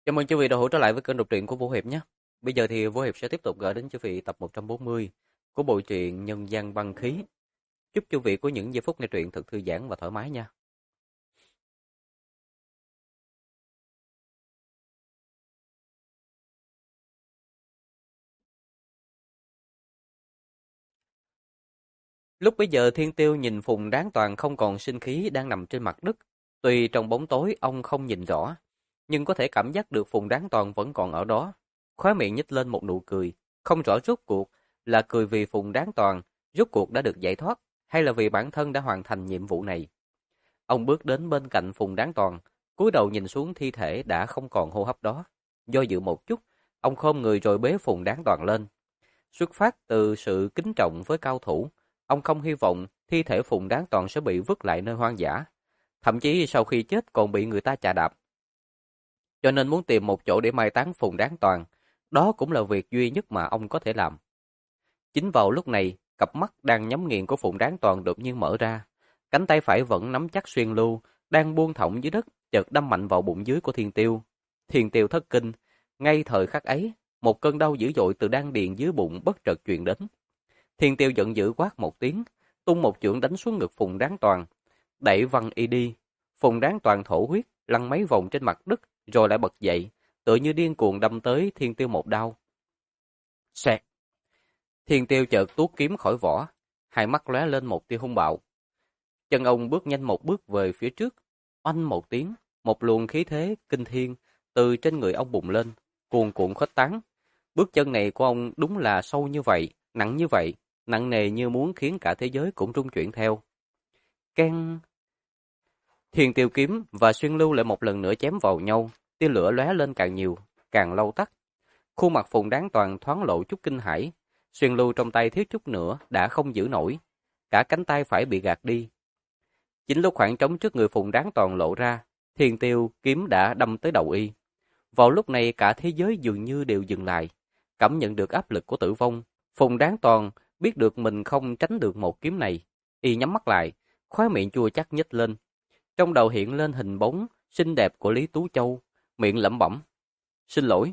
Chào mừng quý vị đã hỗ trở lại với kênh đọc truyện của Vũ Hiệp nhé. Bây giờ thì Vũ Hiệp sẽ tiếp tục gửi đến quý vị tập 140 của bộ truyện Nhân gian băng khí. Chúc quý vị có những giây phút nghe truyện thật thư giãn và thoải mái nha. Lúc bấy giờ Thiên Tiêu nhìn Phùng Đáng Toàn không còn sinh khí đang nằm trên mặt đất. Tuy trong bóng tối ông không nhìn rõ, nhưng có thể cảm giác được Phùng Đáng Toàn vẫn còn ở đó. Khóe miệng nhếch lên một nụ cười, không rõ rốt cuộc là cười vì Phùng Đáng Toàn rốt cuộc đã được giải thoát, hay là vì bản thân đã hoàn thành nhiệm vụ này. Ông bước đến bên cạnh Phùng Đáng Toàn, cúi đầu nhìn xuống thi thể đã không còn hô hấp đó. Do dự một chút, ông khom người rồi bế Phùng Đáng Toàn lên. Xuất phát từ sự kính trọng với cao thủ, ông không hy vọng thi thể Phùng Đáng Toàn sẽ bị vứt lại nơi hoang dã. Thậm chí sau khi chết còn bị người ta chà đạp. Cho nên muốn tìm một chỗ để mai táng Phùng Đáng Toàn, đó cũng là việc duy nhất mà ông có thể làm. Chính vào lúc này, cặp mắt đang nhắm nghiền của Phùng Đáng Toàn đột nhiên mở ra. Cánh tay phải vẫn nắm chắc xuyên lưu, đang buông thõng dưới đất, chợt đâm mạnh vào bụng dưới của Thiên Tiêu. Thiên Tiêu thất kinh, ngay thời khắc ấy, một cơn đau dữ dội từ đan điền dưới bụng bất chợt truyền đến. Thiên Tiêu giận dữ quát một tiếng, tung một chưởng đánh xuống ngực Phùng Đáng Toàn, đẩy văng y đi. Phùng Đáng Toàn thổ huyết, lăn mấy vòng trên mặt đất, rồi lại bật dậy, tựa như điên cuồng đâm tới Thiên Tiêu một đao. Xẹt! Thiên Tiêu chợt tuốt kiếm khỏi vỏ, hai mắt lóe lên một tia hung bạo. Chân ông bước nhanh một bước về phía trước, oanh một tiếng, một luồng khí thế kinh thiên từ trên người ông bùng lên, cuồn cuộn khuếch tán. Bước chân này của ông đúng là sâu như vậy, nặng nề như muốn khiến cả thế giới cũng rung chuyển theo. Keng! Thiên Tiêu kiếm và xuyên lưu lại một lần nữa chém vào nhau, tia lửa lóe lên càng nhiều, càng lâu tắt. Khuôn mặt Phùng Đáng Toàn thoáng lộ chút kinh hãi, xuyên lưu trong tay thiếu chút nữa đã không giữ nổi, cả cánh tay phải bị gạt đi. Chính lúc khoảng trống trước người Phùng Đáng Toàn lộ ra, Thiên Tiêu kiếm đã đâm tới đầu y. Vào lúc này cả thế giới dường như đều dừng lại, cảm nhận được áp lực của tử vong. Phùng Đáng Toàn biết được mình không tránh được một kiếm này, y nhắm mắt lại, khóe miệng chua chát nhếch lên. Trong đầu hiện lên hình bóng xinh đẹp của Lý Tú Châu, miệng lẩm bẩm: "Xin lỗi."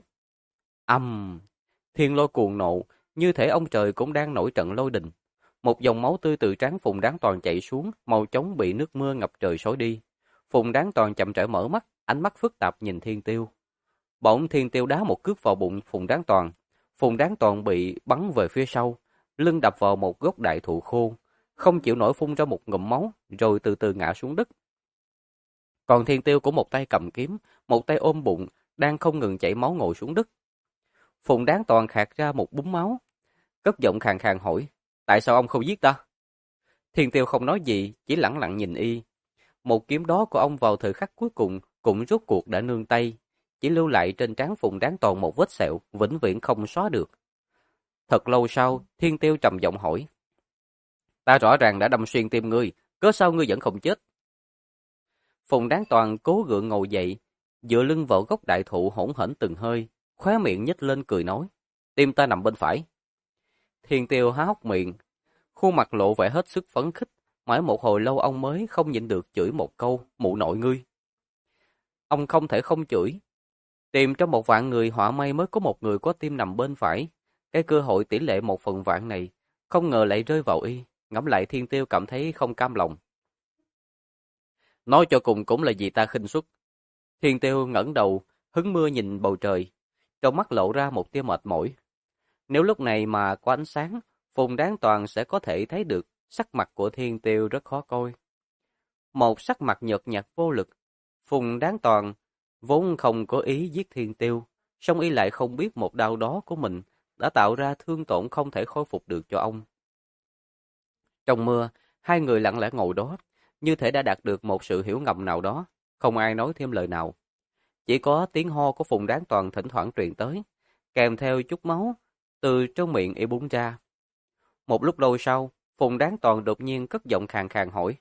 Thiên lôi cuồng nộ, như thể ông trời cũng đang nổi trận lôi đình. Một dòng máu tươi từ trán Phùng Đáng Toàn chảy xuống, mau chóng bị nước mưa ngập trời xối đi. Phùng Đáng Toàn chậm rãi mở mắt, ánh mắt phức tạp nhìn Thiên Tiêu. Bỗng Thiên Tiêu đá một cước vào bụng Phùng Đáng Toàn. Phùng Đáng Toàn bị bắn về phía sau, lưng đập vào một gốc đại thụ khô, không chịu nổi phun ra một ngụm máu, rồi từ từ ngã xuống đất. Còn Thiên Tiêu cũng một tay cầm kiếm, một tay ôm bụng, đang không ngừng chảy máu ngồi xuống đất. Phùng Đáng Toàn khạc ra một búng máu, cất giọng khàn khàn hỏi: "Tại sao ông không giết ta?" Thiên Tiêu không nói gì, chỉ lẳng lặng nhìn y. Một kiếm đó của ông vào thời khắc cuối cùng cũng rốt cuộc đã nương tay, chỉ lưu lại trên trán Phùng Đáng Toàn một vết sẹo vĩnh viễn không xóa được. Thật lâu sau, Thiên Tiêu trầm giọng hỏi: "Ta rõ ràng đã đâm xuyên tim ngươi, cớ sao ngươi vẫn không chết?" Phùng Đáng Toàn cố gượng ngồi dậy, dựa lưng vào gốc đại thụ hỗn hển từng hơi, khóe miệng nhếch lên cười nói: "Tim ta nằm bên phải." Thiên Tiêu há hốc miệng, khuôn mặt lộ vẻ hết sức phấn khích, mãi một hồi lâu ông mới không nhịn được chửi một câu: "Mụ nội ngươi." Ông không thể không chửi. Tìm trong 1.000.000 người họa may mới có một người có tim nằm bên phải. Cái cơ hội tỷ lệ 1/1.000.000 này, không ngờ lại rơi vào y. Ngẫm lại Thiên Tiêu cảm thấy không cam lòng. Nói cho cùng cũng là vì ta khinh suất. Thiên Tiêu ngẩng đầu, hứng mưa nhìn bầu trời, trong mắt lộ ra một tia mệt mỏi. Nếu lúc này mà có ánh sáng, Phùng Đáng Toàn sẽ có thể thấy được sắc mặt của Thiên Tiêu rất khó coi. Một sắc mặt nhợt nhạt vô lực. Phùng Đáng Toàn vốn không có ý giết Thiên Tiêu, song y lại không biết một đau đó của mình đã tạo ra thương tổn không thể khôi phục được cho ông. Trong mưa, hai người lặng lẽ ngồi đó, như thể đã đạt được một sự hiểu ngầm nào đó, không ai nói thêm lời nào. Chỉ có tiếng ho của Phùng Đáng Toàn thỉnh thoảng truyền tới, kèm theo chút máu từ trong miệng y búng ra. Một lúc lâu sau, Phùng Đáng Toàn đột nhiên cất giọng khàn khàn hỏi: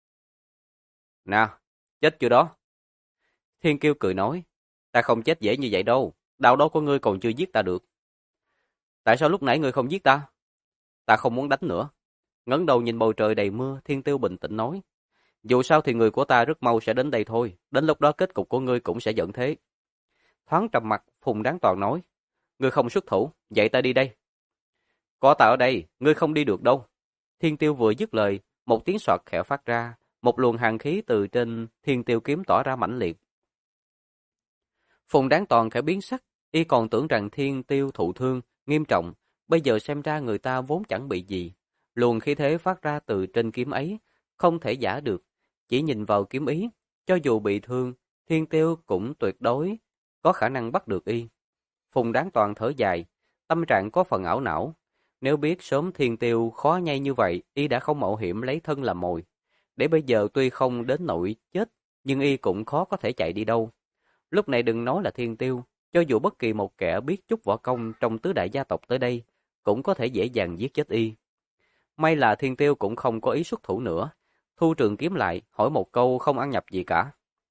"Nào, chết chưa đó?" Thiên Kiêu cười nói: "Ta không chết dễ như vậy đâu, đau đó của ngươi còn chưa giết ta được." "Tại sao lúc nãy ngươi không giết ta?" "Ta không muốn đánh nữa." Ngẩng đầu nhìn bầu trời đầy mưa, Thiên Tiêu bình tĩnh nói: "Dù sao thì người của ta rất mau sẽ đến đây thôi, đến lúc đó kết cục của ngươi cũng sẽ dẫn thế." Thoáng trầm mặt, Phùng Đáng Toàn nói, ngươi không xuất thủ, vậy ta đi đây. Có ta ở đây, ngươi không đi được đâu. Thiên Tiêu vừa dứt lời, một tiếng soạt khẽ phát ra, một luồng hàn khí từ trên Thiên Tiêu kiếm tỏa ra mãnh liệt. Phùng Đáng Toàn khẽ biến sắc, y còn tưởng rằng Thiên Tiêu thụ thương, nghiêm trọng, bây giờ xem ra người ta vốn chẳng bị gì. Luồng khí thế phát ra từ trên kiếm ấy, không thể giả được, chỉ nhìn vào kiếm ý, cho dù bị thương, Thiên Tiêu cũng tuyệt đối có khả năng bắt được y. Phùng Đáng Toàn thở dài, tâm trạng có phần ảo não. Nếu biết sớm Thiên Tiêu khó nhây như vậy, y đã không mạo hiểm lấy thân làm mồi. Để bây giờ tuy không đến nỗi chết, nhưng y cũng khó có thể chạy đi đâu. Lúc này đừng nói là Thiên Tiêu, cho dù bất kỳ một kẻ biết chút võ công trong tứ đại gia tộc tới đây, cũng có thể dễ dàng giết chết y. May là Thiên Tiêu cũng không có ý xuất thủ nữa, thu trường kiếm lại, hỏi một câu không ăn nhập gì cả.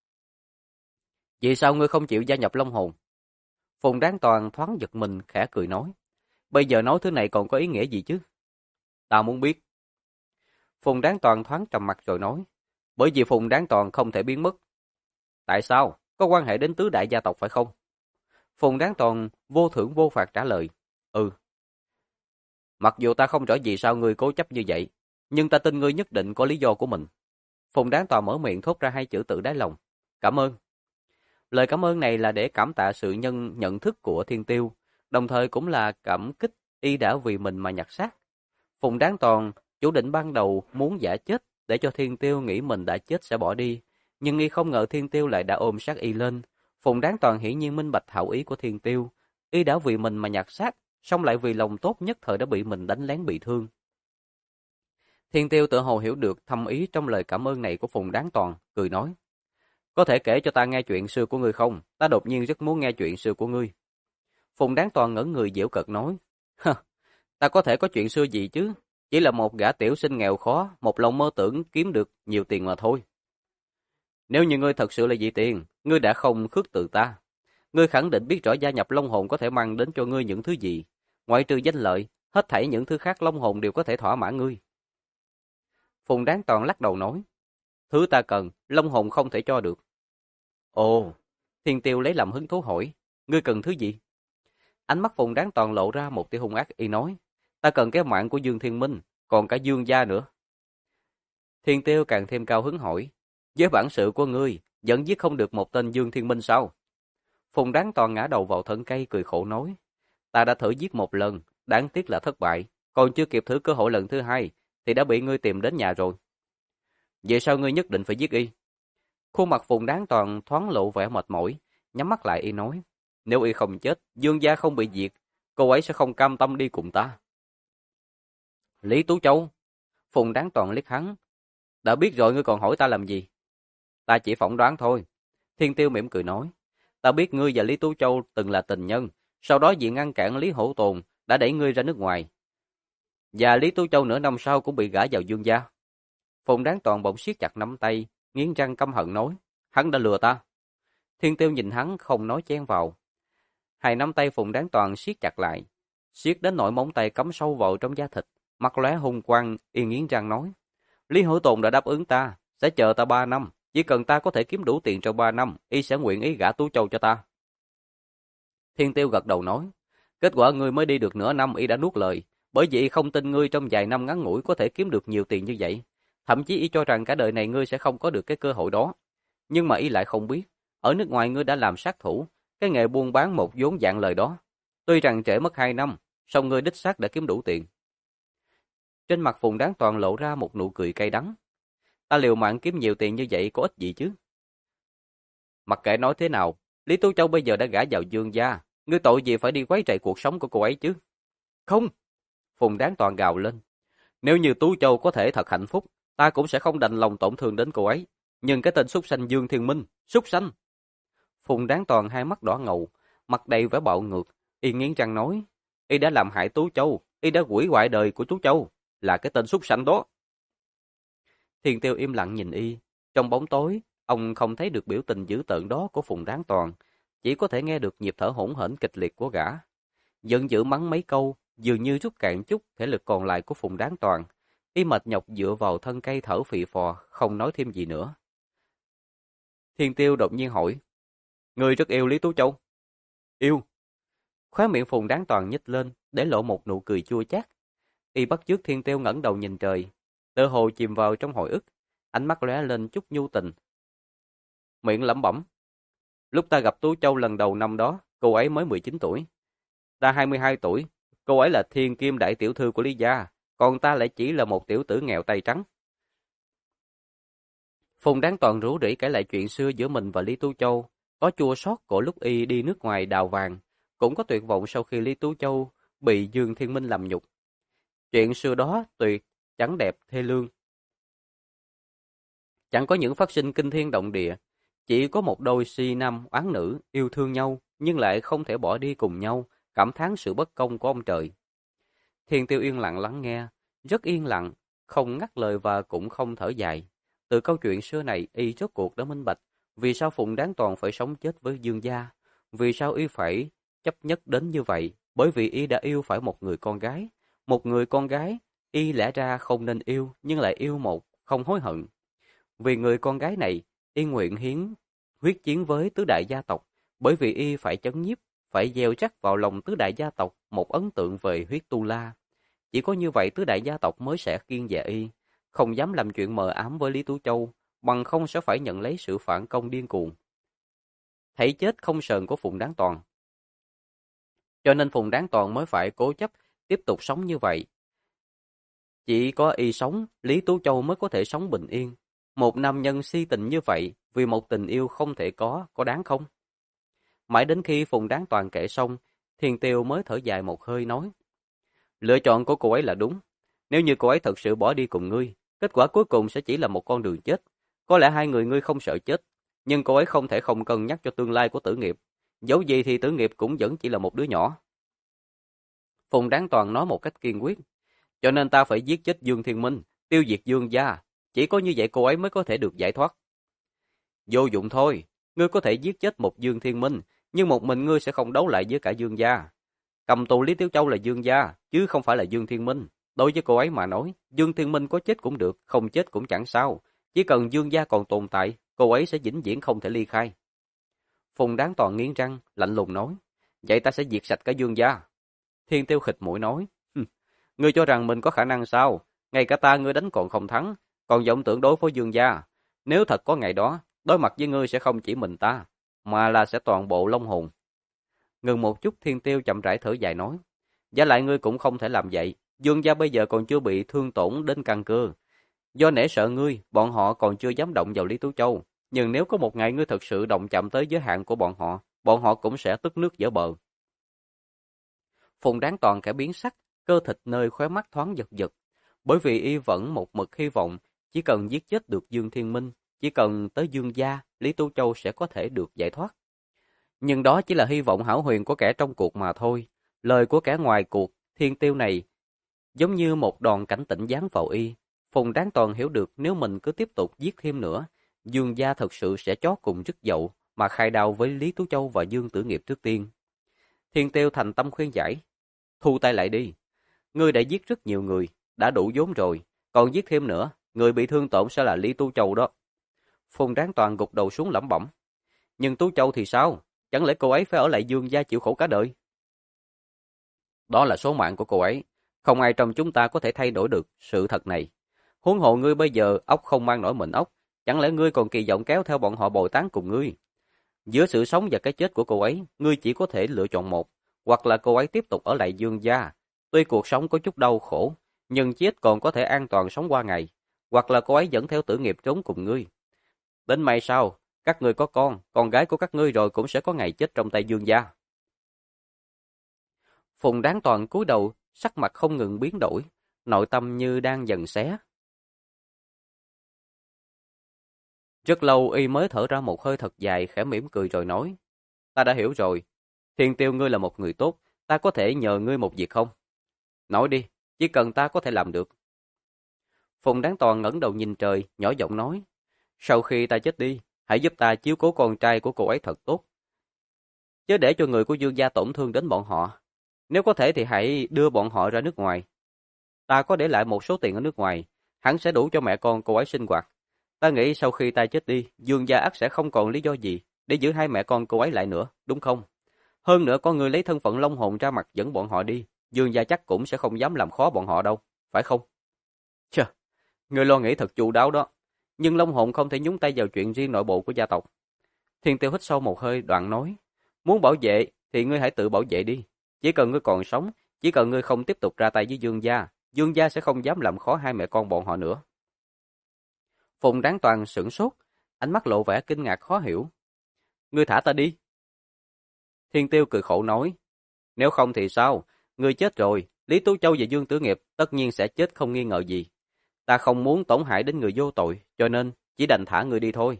Vì sao ngươi không chịu gia nhập Long Hồn? Phùng Đáng Toàn thoáng giật mình, khẽ cười nói. Bây giờ nói thứ này còn có ý nghĩa gì chứ? Ta muốn biết. Phùng Đáng Toàn thoáng trầm mặt rồi nói. Bởi vì Phùng Đáng Toàn không thể biến mất. Tại sao? Có quan hệ đến tứ đại gia tộc phải không? Phùng Đáng Toàn vô thưởng vô phạt trả lời. Ừ. Mặc dù ta không rõ vì sao ngươi cố chấp như vậy, nhưng ta tin ngươi nhất định có lý do của mình. Phùng Đáng Toàn mở miệng thốt ra hai chữ tự đáy lòng. Cảm ơn. Lời cảm ơn này là để cảm tạ sự nhận thức của Thiên Tiêu, đồng thời cũng là cảm kích y đã vì mình mà nhặt xác. Phùng Đáng Toàn chủ định ban đầu muốn giả chết để cho Thiên Tiêu nghĩ mình đã chết sẽ bỏ đi, nhưng y không ngờ Thiên Tiêu lại đã ôm sát y lên. Phùng Đáng Toàn hiển nhiên minh bạch hảo ý của Thiên Tiêu, y đã vì mình mà nhặt xác, song lại vì lòng tốt nhất thời đã bị mình đánh lén bị thương. Thiên Tiêu tự hồ hiểu được thâm ý trong lời cảm ơn này của Phùng Đáng Toàn, cười nói. Có thể kể cho ta nghe chuyện xưa của ngươi không? Ta đột nhiên rất muốn nghe chuyện xưa của ngươi. Phùng Đáng Toàn ngẩn người giễu cợt nói. Ta có thể có chuyện xưa gì chứ? Chỉ là một gã tiểu sinh nghèo khó, một lòng mơ tưởng kiếm được nhiều tiền mà thôi. Nếu như ngươi thật sự là vì tiền, ngươi đã không khước từ ta. Ngươi khẳng định biết rõ gia nhập Long Hồn có thể mang đến cho ngươi những thứ gì. Ngoại trừ danh lợi, hết thảy những thứ khác Long Hồn đều có thể thỏa mãn ngươi. Phùng Đáng Toàn lắc đầu nói. Thứ ta cần, Long Hồn không thể cho được. Ồ, Thiên Tiêu lấy làm hứng thú hỏi, ngươi cần thứ gì? Ánh mắt Phùng Đáng Toàn lộ ra một tia hung ác y nói, ta cần cái mạng của Dương Thiên Minh, còn cả Dương gia nữa. Thiên Tiêu càng thêm cao hứng hỏi, với bản sự của ngươi, vẫn giết không được một tên Dương Thiên Minh sao? Phùng Đáng Toàn ngã đầu vào thân cây cười khổ nói, ta đã thử giết một lần, đáng tiếc là thất bại, còn chưa kịp thử cơ hội lần thứ hai, thì đã bị ngươi tìm đến nhà rồi. Vậy sao ngươi nhất định phải giết y? Khuôn mặt Phùng Đáng Toàn thoáng lộ vẻ mệt mỏi, nhắm mắt lại y nói, nếu y không chết, Dương gia không bị diệt, cô ấy sẽ không cam tâm đi cùng ta. Lý Tú Châu, Phùng Đáng Toàn liếc hắn, đã biết rồi ngươi còn hỏi ta làm gì? Ta chỉ phỏng đoán thôi. Thiên Tiêu mỉm cười nói, ta biết ngươi và Lý Tú Châu từng là tình nhân, sau đó vì ngăn cản Lý Hổ Tồn đã đẩy ngươi ra nước ngoài. Và Lý Tú Châu nửa năm sau cũng bị gả vào Dương gia. Phùng Đáng Toàn bỗng siết chặt nắm tay, nghiến răng căm hận nói, hắn đã lừa ta. Thiên Tiêu nhìn hắn không nói chen vào. Hai nắm tay Phùng Đáng Toàn siết chặt lại, siết đến nỗi móng tay cắm sâu vào trong da thịt, mắt lóe hung quang, y nghiến răng nói, Lý Hữu Tồn đã đáp ứng ta, sẽ chờ ta 3 năm, chỉ cần ta có thể kiếm đủ tiền trong 3 năm, y sẽ nguyện ý gả Tú Châu cho ta. Thiên Tiêu gật đầu nói, kết quả ngươi mới đi được nửa năm y đã nuốt lời, bởi vì y không tin ngươi trong vài năm ngắn ngủi có thể kiếm được nhiều tiền như vậy. Thậm chí y cho rằng cả đời này ngươi sẽ không có được cái cơ hội đó. Nhưng mà y lại không biết, ở nước ngoài ngươi đã làm sát thủ, cái nghề buôn bán một vốn dạng lời đó. Tuy rằng trễ mất 2 năm, song ngươi đích xác đã kiếm đủ tiền. Trên mặt Phùng Đáng Toàn lộ ra một nụ cười cay đắng. Ta liều mạng kiếm nhiều tiền như vậy có ích gì chứ? Mặc kệ nói thế nào, Lý Tú Châu bây giờ đã gả vào Dương gia, ngươi tội gì phải đi quấy rầy cuộc sống của cô ấy chứ? Không! Phùng Đáng Toàn gào lên. Nếu như Tú Châu có thể thật hạnh phúc, ta cũng sẽ không đành lòng tổn thương đến cô ấy. Nhưng cái tên súc sanh Dương Thiên Minh, súc sanh! Phùng Đáng Toàn hai mắt đỏ ngầu, mặt đầy vẻ bạo ngược, y nghiến răng nói, y đã làm hại Tú Châu, y đã hủy hoại đời của Tú Châu, là cái tên súc sanh đó. Thiên Tiêu im lặng nhìn y, trong bóng tối, ông không thấy được biểu tình dữ tợn đó của Phùng Đáng Toàn, chỉ có thể nghe được nhịp thở hỗn hển kịch liệt của gã. Giận dữ mắng mấy câu, dường như rút cạn chút thể lực còn lại của Phùng Đáng Toàn, y mệt nhọc dựa vào thân cây thở phì phò, không nói thêm gì nữa. Thiên Tiêu đột nhiên hỏi, ngươi rất yêu Lý Tú Châu? Yêu. Khóe miệng Phùng Đáng Toàn nhếch lên, để lộ một nụ cười chua chát. Y bắt chước Thiên Tiêu ngẩng đầu nhìn trời, tựa hồ chìm vào trong hồi ức, ánh mắt lóe lên chút nhu tình. Miệng lẩm bẩm, lúc ta gặp Tú Châu lần đầu năm đó, cô ấy mới 19 tuổi. Ta 22 tuổi, cô ấy là thiên kim đại tiểu thư của Lý gia, còn ta lại chỉ là một tiểu tử nghèo tay trắng. Phùng Đáng Toàn rủ rỉ kể lại chuyện xưa giữa mình và Lý Tú Châu, có chua xót của lúc y đi nước ngoài đào vàng, cũng có tuyệt vọng sau khi Lý Tú Châu bị Dương Thiên Minh làm nhục. Chuyện xưa đó tuyệt, chẳng đẹp, thê lương. Chẳng có những phát sinh kinh thiên động địa, chỉ có một đôi si nam oán nữ yêu thương nhau nhưng lại không thể bỏ đi cùng nhau, cảm thán sự bất công của ông trời. Thiên Tiêu yên lặng lắng nghe, rất yên lặng, không ngắt lời và cũng không thở dài. Từ câu chuyện xưa này, y rốt cuộc đã minh bạch, vì sao Phùng Đáng Toàn phải sống chết với Dương gia, vì sao y phải chấp nhất đến như vậy, bởi vì y đã yêu phải một người con gái. Một người con gái, y lẽ ra không nên yêu, nhưng lại yêu một, không hối hận. Vì người con gái này, y nguyện hiến huyết chiến với tứ đại gia tộc, bởi vì y phải chấn nhiếp, phải gieo rắc vào lòng tứ đại gia tộc một ấn tượng về huyết tu la. Chỉ có như vậy tứ đại gia tộc mới sẽ kiêng dè y, không dám làm chuyện mờ ám với Lý Tú Châu, bằng không sẽ phải nhận lấy sự phản công điên cuồng. Thấy chết không sờn của Phùng Đáng Toàn. Cho nên Phùng Đáng Toàn mới phải cố chấp tiếp tục sống như vậy. Chỉ có y sống, Lý Tú Châu mới có thể sống bình yên. Một nam nhân si tình như vậy, vì một tình yêu không thể có đáng không? Mãi đến khi Phùng Đáng Toàn kể xong, Thiên Tiêu mới thở dài một hơi nói. Lựa chọn của cô ấy là đúng. Nếu như cô ấy thật sự bỏ đi cùng ngươi, kết quả cuối cùng sẽ chỉ là một con đường chết. Có lẽ hai người ngươi không sợ chết, nhưng cô ấy không thể không cân nhắc cho tương lai của Tử Nghiệp. Dẫu gì thì Tử Nghiệp cũng vẫn chỉ là một đứa nhỏ. Phùng Đáng Toàn nói một cách kiên quyết. Cho nên ta phải giết chết Dương Thiên Minh, tiêu diệt Dương gia. Chỉ có như vậy cô ấy mới có thể được giải thoát. Vô dụng thôi, ngươi có thể giết chết một Dương Thiên Minh, nhưng một mình ngươi sẽ không đấu lại với cả Dương gia. Cầm tù Lý Tiểu Châu là Dương gia, chứ không phải là Dương Thiên Minh. Đối với cô ấy mà nói, Dương Thiên Minh có chết cũng được, không chết cũng chẳng sao. Chỉ cần Dương gia còn tồn tại, cô ấy sẽ vĩnh viễn không thể ly khai. Phùng Đáng Toàn nghiến răng, lạnh lùng nói, vậy ta sẽ diệt sạch cả Dương gia. Thiên Tiêu khịt mũi nói, ngươi cho rằng mình có khả năng sao? Ngay cả ta ngươi đánh còn không thắng, còn vọng tưởng đối với Dương gia. Nếu thật có ngày đó, đối mặt với ngươi sẽ không chỉ mình ta, mà là sẽ toàn bộ Long Hồn. Ngừng một chút Thiên Tiêu chậm rãi thở dài nói, giả lại ngươi cũng không thể làm vậy, Dương gia bây giờ còn chưa bị thương tổn đến căn cơ. Do nể sợ ngươi, bọn họ còn chưa dám động vào Lý Tú Châu, nhưng nếu có một ngày ngươi thật sự động chạm tới giới hạn của bọn họ cũng sẽ tức nước vỡ bờ. Phùng Đáng Toàn kẻ biến sắc, cơ thịt nơi khóe mắt thoáng giật giật, bởi vì y vẫn một mực hy vọng, chỉ cần giết chết được Dương Thiên Minh, chỉ cần tới Dương gia, Lý Tú Châu sẽ có thể được giải thoát. Nhưng đó chỉ là hy vọng hão huyền của kẻ trong cuộc mà thôi. Lời của kẻ ngoài cuộc, Thiên Tiêu này, giống như một đòn cảnh tỉnh giáng vào y. Phùng Đáng Toàn hiểu được nếu mình cứ tiếp tục giết thêm nữa, Dương gia thật sự sẽ chó cùng rứt dậu, mà khai đao với Lý Tú Châu và Dương Tử Nghiệp trước tiên. Thiên Tiêu thành tâm khuyên giải, thu tay lại đi. Ngươi đã giết rất nhiều người, đã đủ vốn rồi, còn giết thêm nữa, người bị thương tổn sẽ là Lý Tú Châu đó. Phùng Đáng Toàn gục đầu xuống lẩm bẩm. Nhưng Tú Châu thì sao? Chẳng lẽ cô ấy phải ở lại Dương gia chịu khổ cả đời? Đó là số mạng của cô ấy. Không ai trong chúng ta có thể thay đổi được sự thật này. Huống hồ ngươi bây giờ ốc không mang nổi mình ốc. Chẳng lẽ ngươi còn kỳ vọng kéo theo bọn họ bồi tán cùng ngươi? Giữa sự sống và cái chết của cô ấy, ngươi chỉ có thể lựa chọn một. Hoặc là cô ấy tiếp tục ở lại Dương gia. Tuy cuộc sống có chút đau khổ, nhưng chết còn có thể an toàn sống qua ngày. Hoặc là cô ấy dẫn theo Tử Nghiệp trốn cùng ngươi. Đến mai sau, các ngươi có con gái của các ngươi rồi cũng sẽ có ngày chết trong tay Dương gia. Phùng Đáng Toàn cúi đầu, sắc mặt không ngừng biến đổi, nội tâm như đang dần xé. Rất lâu y mới thở ra một hơi thật dài, khẽ mỉm cười rồi nói, ta đã hiểu rồi, Thiên Tiêu ngươi là một người tốt, ta có thể nhờ ngươi một việc không? Nói đi, chỉ cần ta có thể làm được. Phùng Đáng Toàn ngẩng đầu nhìn trời, nhỏ giọng nói, sau khi ta chết đi, hãy giúp ta chiếu cố con trai của cô ấy thật tốt. Chứ để cho người của Dương gia tổn thương đến bọn họ. Nếu có thể thì hãy đưa bọn họ ra nước ngoài. Ta có để lại một số tiền ở nước ngoài, hẳn sẽ đủ cho mẹ con cô ấy sinh hoạt. Ta nghĩ sau khi ta chết đi, Dương gia ắt sẽ không còn lý do gì để giữ hai mẹ con cô ấy lại nữa, đúng không? Hơn nữa có người lấy thân phận Long Hồn ra mặt dẫn bọn họ đi, Dương gia chắc cũng sẽ không dám làm khó bọn họ đâu, phải không? Chà, người lo nghĩ thật chu đáo đó. Nhưng Long Hồn không thể nhúng tay vào chuyện riêng nội bộ của gia tộc. Thiên Tiêu hít sâu một hơi đoạn nói. Muốn bảo vệ thì ngươi hãy tự bảo vệ đi. Chỉ cần ngươi còn sống, chỉ cần ngươi không tiếp tục ra tay với Dương gia sẽ không dám làm khó hai mẹ con bọn họ nữa. Phùng Đáng Toàn sửng sốt, ánh mắt lộ vẻ kinh ngạc khó hiểu. Ngươi thả ta đi. Thiên Tiêu cười khổ nói. Nếu không thì sao? Ngươi chết rồi, Lý Tú Châu và Dương Tử Nghiệp tất nhiên sẽ chết không nghi ngờ gì. Ta không muốn tổn hại đến người vô tội, cho nên chỉ đành thả người đi thôi.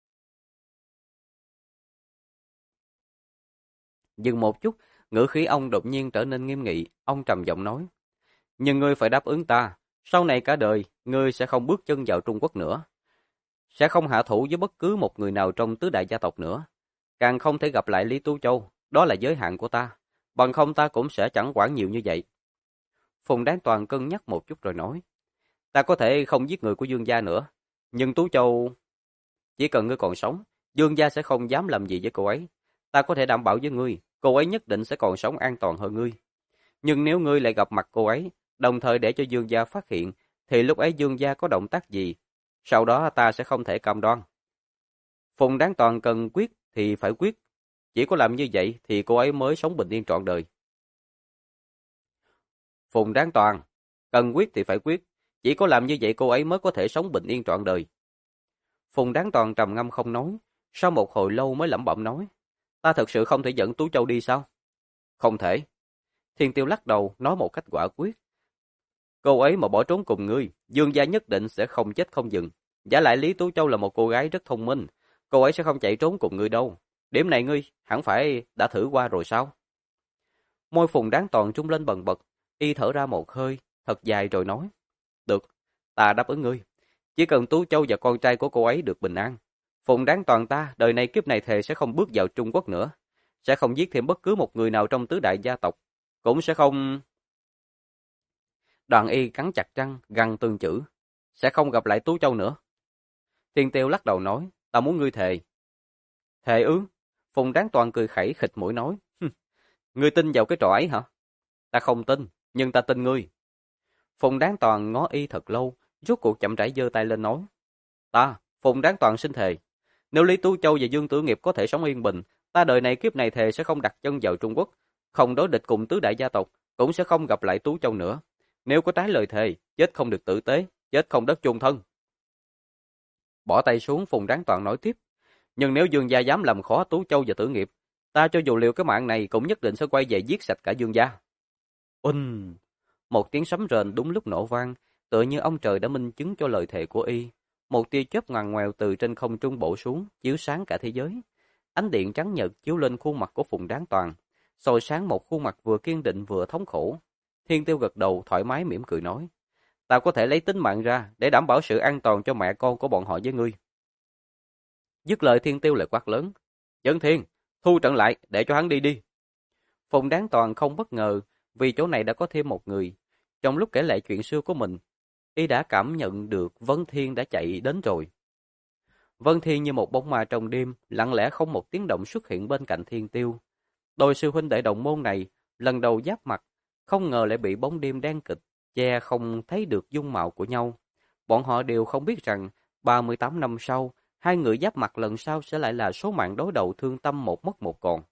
Dừng một chút, ngữ khí ông đột nhiên trở nên nghiêm nghị, ông trầm giọng nói. Nhưng ngươi phải đáp ứng ta, sau này cả đời, ngươi sẽ không bước chân vào Trung Quốc nữa. Sẽ không hạ thủ với bất cứ một người nào trong tứ đại gia tộc nữa. Càng không thể gặp lại Lý Tú Châu, đó là giới hạn của ta. Bằng không ta cũng sẽ chẳng quản nhiều như vậy. Phùng Đáng Toàn cân nhắc một chút rồi nói. Ta có thể không giết người của Dương gia nữa, nhưng Tú Châu... Chỉ cần ngươi còn sống, Dương gia sẽ không dám làm gì với cô ấy. Ta có thể đảm bảo với ngươi, cô ấy nhất định sẽ còn sống an toàn hơn ngươi. Nhưng nếu ngươi lại gặp mặt cô ấy, đồng thời để cho Dương gia phát hiện, thì lúc ấy Dương gia có động tác gì, sau đó ta sẽ không thể cam đoan. Phùng Đáng Toàn cần quyết thì phải quyết, chỉ có làm như vậy thì cô ấy mới sống bình yên trọn đời. Phùng Đáng Toàn, cần quyết thì phải quyết, chỉ có làm như vậy cô ấy mới có thể sống bình yên trọn đời. Phùng Đáng Toàn trầm ngâm không nói, sau một hồi lâu mới lẩm bẩm nói, ta thật sự không thể dẫn Tú Châu đi sao? Không thể. Thiên Tiêu lắc đầu nói một cách quả quyết. Cô ấy mà bỏ trốn cùng ngươi, Dương gia nhất định sẽ không chết không dừng. Giả lại Lý Tú Châu là một cô gái rất thông minh, cô ấy sẽ không chạy trốn cùng ngươi đâu. Điểm này ngươi hẳn phải đã thử qua rồi sao? Môi Phùng Đáng Toàn trung lên bần bật, y thở ra một hơi, thật dài rồi nói. Được, ta đáp ứng ngươi. Chỉ cần Tú Châu và con trai của cô ấy được bình an. Phùng Đáng Toàn ta, đời này kiếp này thề sẽ không bước vào Trung Quốc nữa. Sẽ không giết thêm bất cứ một người nào trong tứ đại gia tộc. Cũng sẽ không... Đoàn y cắn chặt răng, gằn từng chữ. Sẽ không gặp lại Tú Châu nữa. Thiên Tiêu lắc đầu nói, ta muốn ngươi thề. Thề ư? Phùng Đáng Toàn cười khẩy khịt mũi nói. Ngươi tin vào cái trò ấy hả? Ta không tin, nhưng ta tin ngươi. Phùng Đáng Toàn ngó y thật lâu, rốt cuộc chậm rãi giơ tay lên nói. Ta, Phùng Đáng Toàn xin thề. Nếu Lý Tú Châu và Dương Tử Nghiệp có thể sống yên bình, ta đời này kiếp này thề sẽ không đặt chân vào Trung Quốc, không đối địch cùng tứ đại gia tộc, cũng sẽ không gặp lại Tú Châu nữa. Nếu có trái lời thề, chết không được tử tế, chết không đất chung thân. Bỏ tay xuống, Phùng Đáng Toàn nói tiếp. Nhưng nếu Dương gia dám làm khó Tú Châu và Tử Nghiệp, ta cho dù liều cái mạng này cũng nhất định sẽ quay về giết sạch cả Dương gia. Uỳnh! Một tiếng sấm rền đúng lúc nổ vang, tựa như ông trời đã minh chứng cho lời thề của y. Một tia chớp ngoằn ngoèo từ trên không trung bổ xuống, chiếu sáng cả thế giới. Ánh điện trắng nhật chiếu lên khuôn mặt của Phùng Đáng Toàn, soi sáng một khuôn mặt vừa kiên định vừa thống khổ. Thiên Tiêu gật đầu thoải mái mỉm cười nói, ta có thể lấy tính mạng ra để đảm bảo sự an toàn cho mẹ con của bọn họ với ngươi. Dứt lời Thiên Tiêu lại quát lớn, Dân Thiên, thu trận lại để cho hắn đi đi. Phùng Đáng Toàn không bất ngờ, vì chỗ này đã có thêm một người. Trong lúc kể lại chuyện xưa của mình, y đã cảm nhận được Vân Thiên đã chạy đến rồi. Vân Thiên như một bóng ma trong đêm, lặng lẽ không một tiếng động xuất hiện bên cạnh Thiên Tiêu. Đôi sư huynh đệ đồng môn này, lần đầu giáp mặt, không ngờ lại bị bóng đêm đen kịt, che không thấy được dung mạo của nhau. Bọn họ đều không biết rằng, 38 năm sau, hai người giáp mặt lần sau sẽ lại là số mạng đối đầu thương tâm một mất một còn.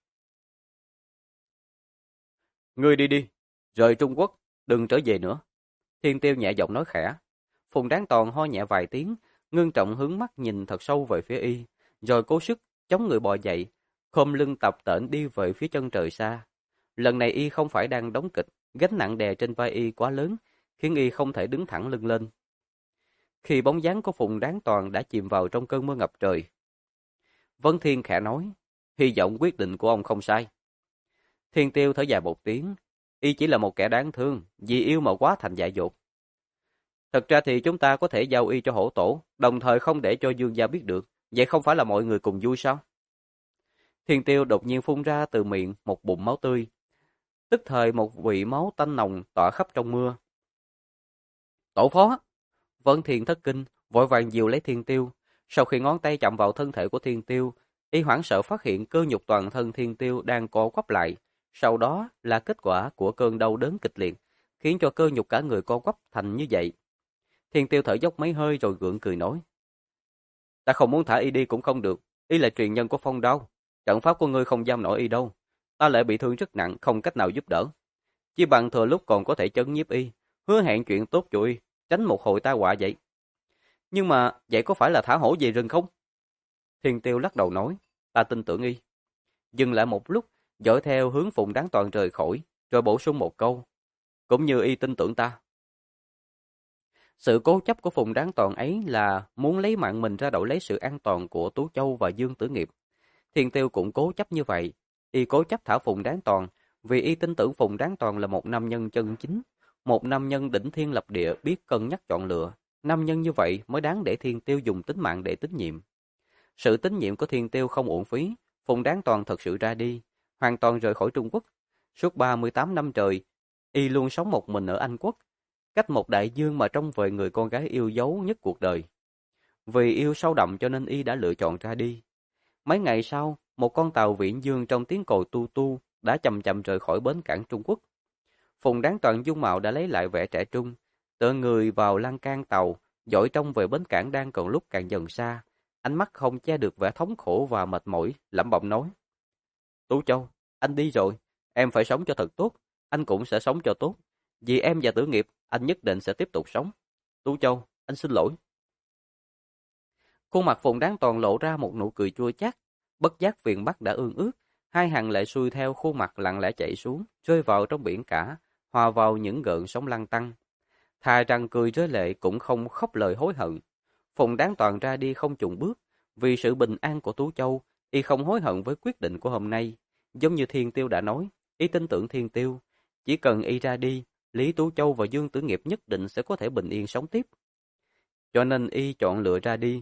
Ngươi đi đi, rời Trung Quốc, đừng trở về nữa. Thiên Tiêu nhẹ giọng nói khẽ. Phùng Đáng Toàn ho nhẹ vài tiếng, ngưng trọng hướng mắt nhìn thật sâu về phía y, rồi cố sức chống người bò dậy, khom lưng tập tễnh đi về phía chân trời xa. Lần này y không phải đang đóng kịch, gánh nặng đè trên vai y quá lớn, khiến y không thể đứng thẳng lưng lên. Khi bóng dáng của Phùng Đáng Toàn đã chìm vào trong cơn mưa ngập trời, Vân Thiên khẽ nói, hy vọng quyết định của ông không sai. Thiên Tiêu thở dài một tiếng, y chỉ là một kẻ đáng thương, vì yêu mà quá thành dại dột. Thật ra thì chúng ta có thể giao y cho hổ tổ, đồng thời không để cho Dương gia biết được, vậy không phải là mọi người cùng vui sao? Thiên Tiêu đột nhiên phun ra từ miệng một bụng máu tươi, tức thời một vị máu tanh nồng tỏa khắp trong mưa. Tổ phó! Vân Thiên thất kinh, vội vàng dìu lấy Thiên Tiêu, sau khi ngón tay chạm vào thân thể của Thiên Tiêu, Y hoảng sợ phát hiện cơ nhục toàn thân Thiên Tiêu đang co quắp lại, sau đó là kết quả của cơn đau đớn kịch liệt, khiến cho cơ nhục cả người co quắp thành như vậy. Thiên Tiêu thở dốc mấy hơi rồi gượng cười nói: "Ta không muốn thả y đi cũng không được, y là truyền nhân của Phong Đao, trận pháp của ngươi không giam nổi y đâu. Ta lại bị thương rất nặng, không cách nào giúp đỡ. Chỉ bằng thừa lúc còn có thể chấn nhiếp y, hứa hẹn chuyện tốt cho y, tránh một hồi tai họa vậy." "Nhưng mà vậy có phải là thả hổ về rừng không?" Thiên Tiêu lắc đầu nói: "Ta tin tưởng y." Dừng lại một lúc, dõi theo hướng Phùng Đáng Toàn rời khỏi, rồi bổ sung một câu: "Cũng như y tin tưởng ta." Sự cố chấp của Phùng Đáng Toàn ấy là muốn lấy mạng mình ra đổi lấy sự an toàn của Tú Châu và Dương Tử Nghiệp. Thiên Tiêu cũng cố chấp như vậy. Y cố chấp thả Phùng Đáng Toàn vì y tin tưởng Phùng Đáng Toàn là một nam nhân chân chính, một nam nhân đỉnh thiên lập địa biết cân nhắc chọn lựa. Nam nhân như vậy mới đáng để Thiên Tiêu dùng tính mạng để tín nhiệm. Sự tín nhiệm của Thiên Tiêu không uổng phí, Phùng Đáng Toàn thật sự ra đi, hoàn toàn rời khỏi Trung Quốc. Suốt 38 năm trời, y luôn sống một mình ở Anh Quốc, cách một đại dương mà trông về người con gái yêu dấu nhất cuộc đời. Vì yêu sâu đậm cho nên y đã lựa chọn ra đi. Mấy ngày sau, một con tàu viễn dương trong tiếng còi tu tu đã chậm chậm rời khỏi bến cảng Trung Quốc. Phùng Đáng Toàn dung mạo đã lấy lại vẻ trẻ trung, tựa người vào lan can tàu, dõi trông về bến cảng đang còn lúc càng dần xa. Ánh mắt không che được vẻ thống khổ và mệt mỏi, lẩm bẩm nói: "Tú Châu, anh đi rồi, em phải sống cho thật tốt, anh cũng sẽ sống cho tốt. Vì em và Tử Nghiệp, anh nhất định sẽ tiếp tục sống. Tú Châu, anh xin lỗi." Khuôn mặt Phùng Đáng Toàn lộ ra một nụ cười chua chát, bất giác viền mắt đã ương ướt, hai hàng lệ xuôi theo khuôn mặt lặng lẽ chảy xuống, rơi vào trong biển cả, hòa vào những gợn sóng lăn tăn. Thà rằng cười rơi lệ cũng không khóc lời hối hận. Phùng Đáng Toàn ra đi không chùn bước, vì sự bình an của Tú Châu, y không hối hận với quyết định của hôm nay. Giống như Thiên Tiêu đã nói, y tin tưởng Thiên Tiêu, chỉ cần y ra đi, Lý Tú Châu và Dương Tử Nghiệp nhất định sẽ có thể bình yên sống tiếp. Cho nên y chọn lựa ra đi.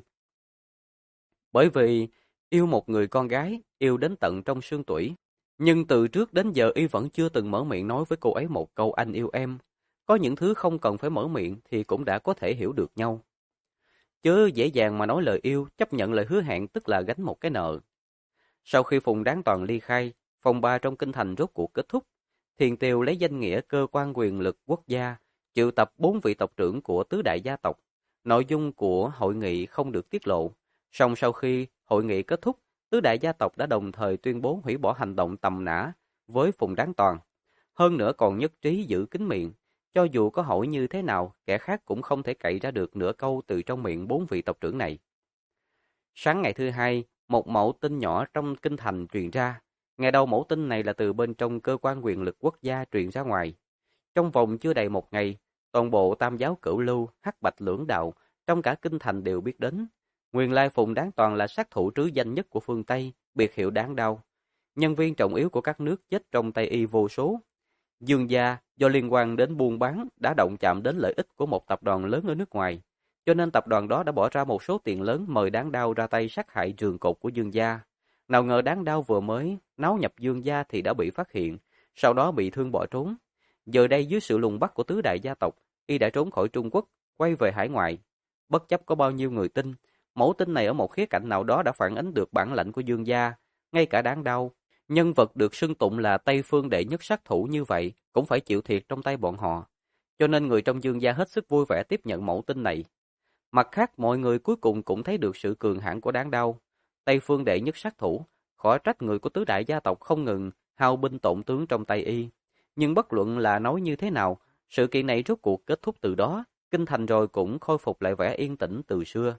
Bởi vì yêu một người con gái, yêu đến tận trong xương tủy. Nhưng từ trước đến giờ y vẫn chưa từng mở miệng nói với cô ấy một câu anh yêu em. Có những thứ không cần phải mở miệng thì cũng đã có thể hiểu được nhau. Chứ dễ dàng mà nói lời yêu, chấp nhận lời hứa hẹn tức là gánh một cái nợ. Sau khi Phùng Đáng Toàn ly khai, phòng 3 trong kinh thành rốt cuộc kết thúc. Thiền Tiều lấy danh nghĩa cơ quan quyền lực quốc gia, triệu tập 4 vị tộc trưởng của tứ đại gia tộc. Nội dung của hội nghị không được tiết lộ. Song sau khi hội nghị kết thúc, tứ đại gia tộc đã đồng thời tuyên bố hủy bỏ hành động tầm nã với Phùng Đáng Toàn. Hơn nữa còn nhất trí giữ kín miệng. Cho dù có hỏi như thế nào, kẻ khác cũng không thể cậy ra được nửa câu từ trong miệng 4 vị tộc trưởng này. Sáng ngày thứ hai, một mẫu tin nhỏ trong kinh thành truyền ra. Ngày đầu mẫu tin này là từ bên trong cơ quan quyền lực quốc gia truyền ra ngoài. Trong vòng chưa đầy một ngày, toàn bộ Tam giáo Cửu Lưu, Hắc Bạch Lưỡng Đạo trong cả kinh thành đều biết đến. Nguyên lai Phùng Đáng Toàn là sát thủ trứ danh nhất của phương Tây, biệt hiệu đáng đau. Nhân viên trọng yếu của các nước chết trong tay y vô số. Dương gia do liên quan đến buôn bán đã động chạm đến lợi ích của một tập đoàn lớn ở nước ngoài, cho nên tập đoàn đó đã bỏ ra một số tiền lớn mời Đáng Đao ra tay sát hại trường cột của Dương gia. Nào ngờ Đáng Đao vừa mới náo nhập Dương gia thì đã bị phát hiện, sau đó bị thương bỏ trốn. Giờ đây dưới sự lùng bắt của tứ đại gia tộc, y đã trốn khỏi Trung Quốc, quay về hải ngoại. Bất chấp có bao nhiêu người tin, mẫu tin này ở một khía cạnh nào đó đã phản ánh được bản lãnh của Dương gia, ngay cả Đáng Đao. Nhân vật được xưng tụng là Tây Phương đệ nhất sát thủ như vậy cũng phải chịu thiệt trong tay bọn họ. Cho nên người trong Dương gia hết sức vui vẻ tiếp nhận mẫu tin này. Mặt khác mọi người cuối cùng cũng thấy được sự cường hãn của Đáng Đao. Tây Phương đệ nhất sát thủ, khỏi trách người của tứ đại gia tộc không ngừng hao binh tổn tướng trong tay y. Nhưng bất luận là nói như thế nào, sự kiện này rốt cuộc kết thúc từ đó, kinh thành rồi cũng khôi phục lại vẻ yên tĩnh từ xưa.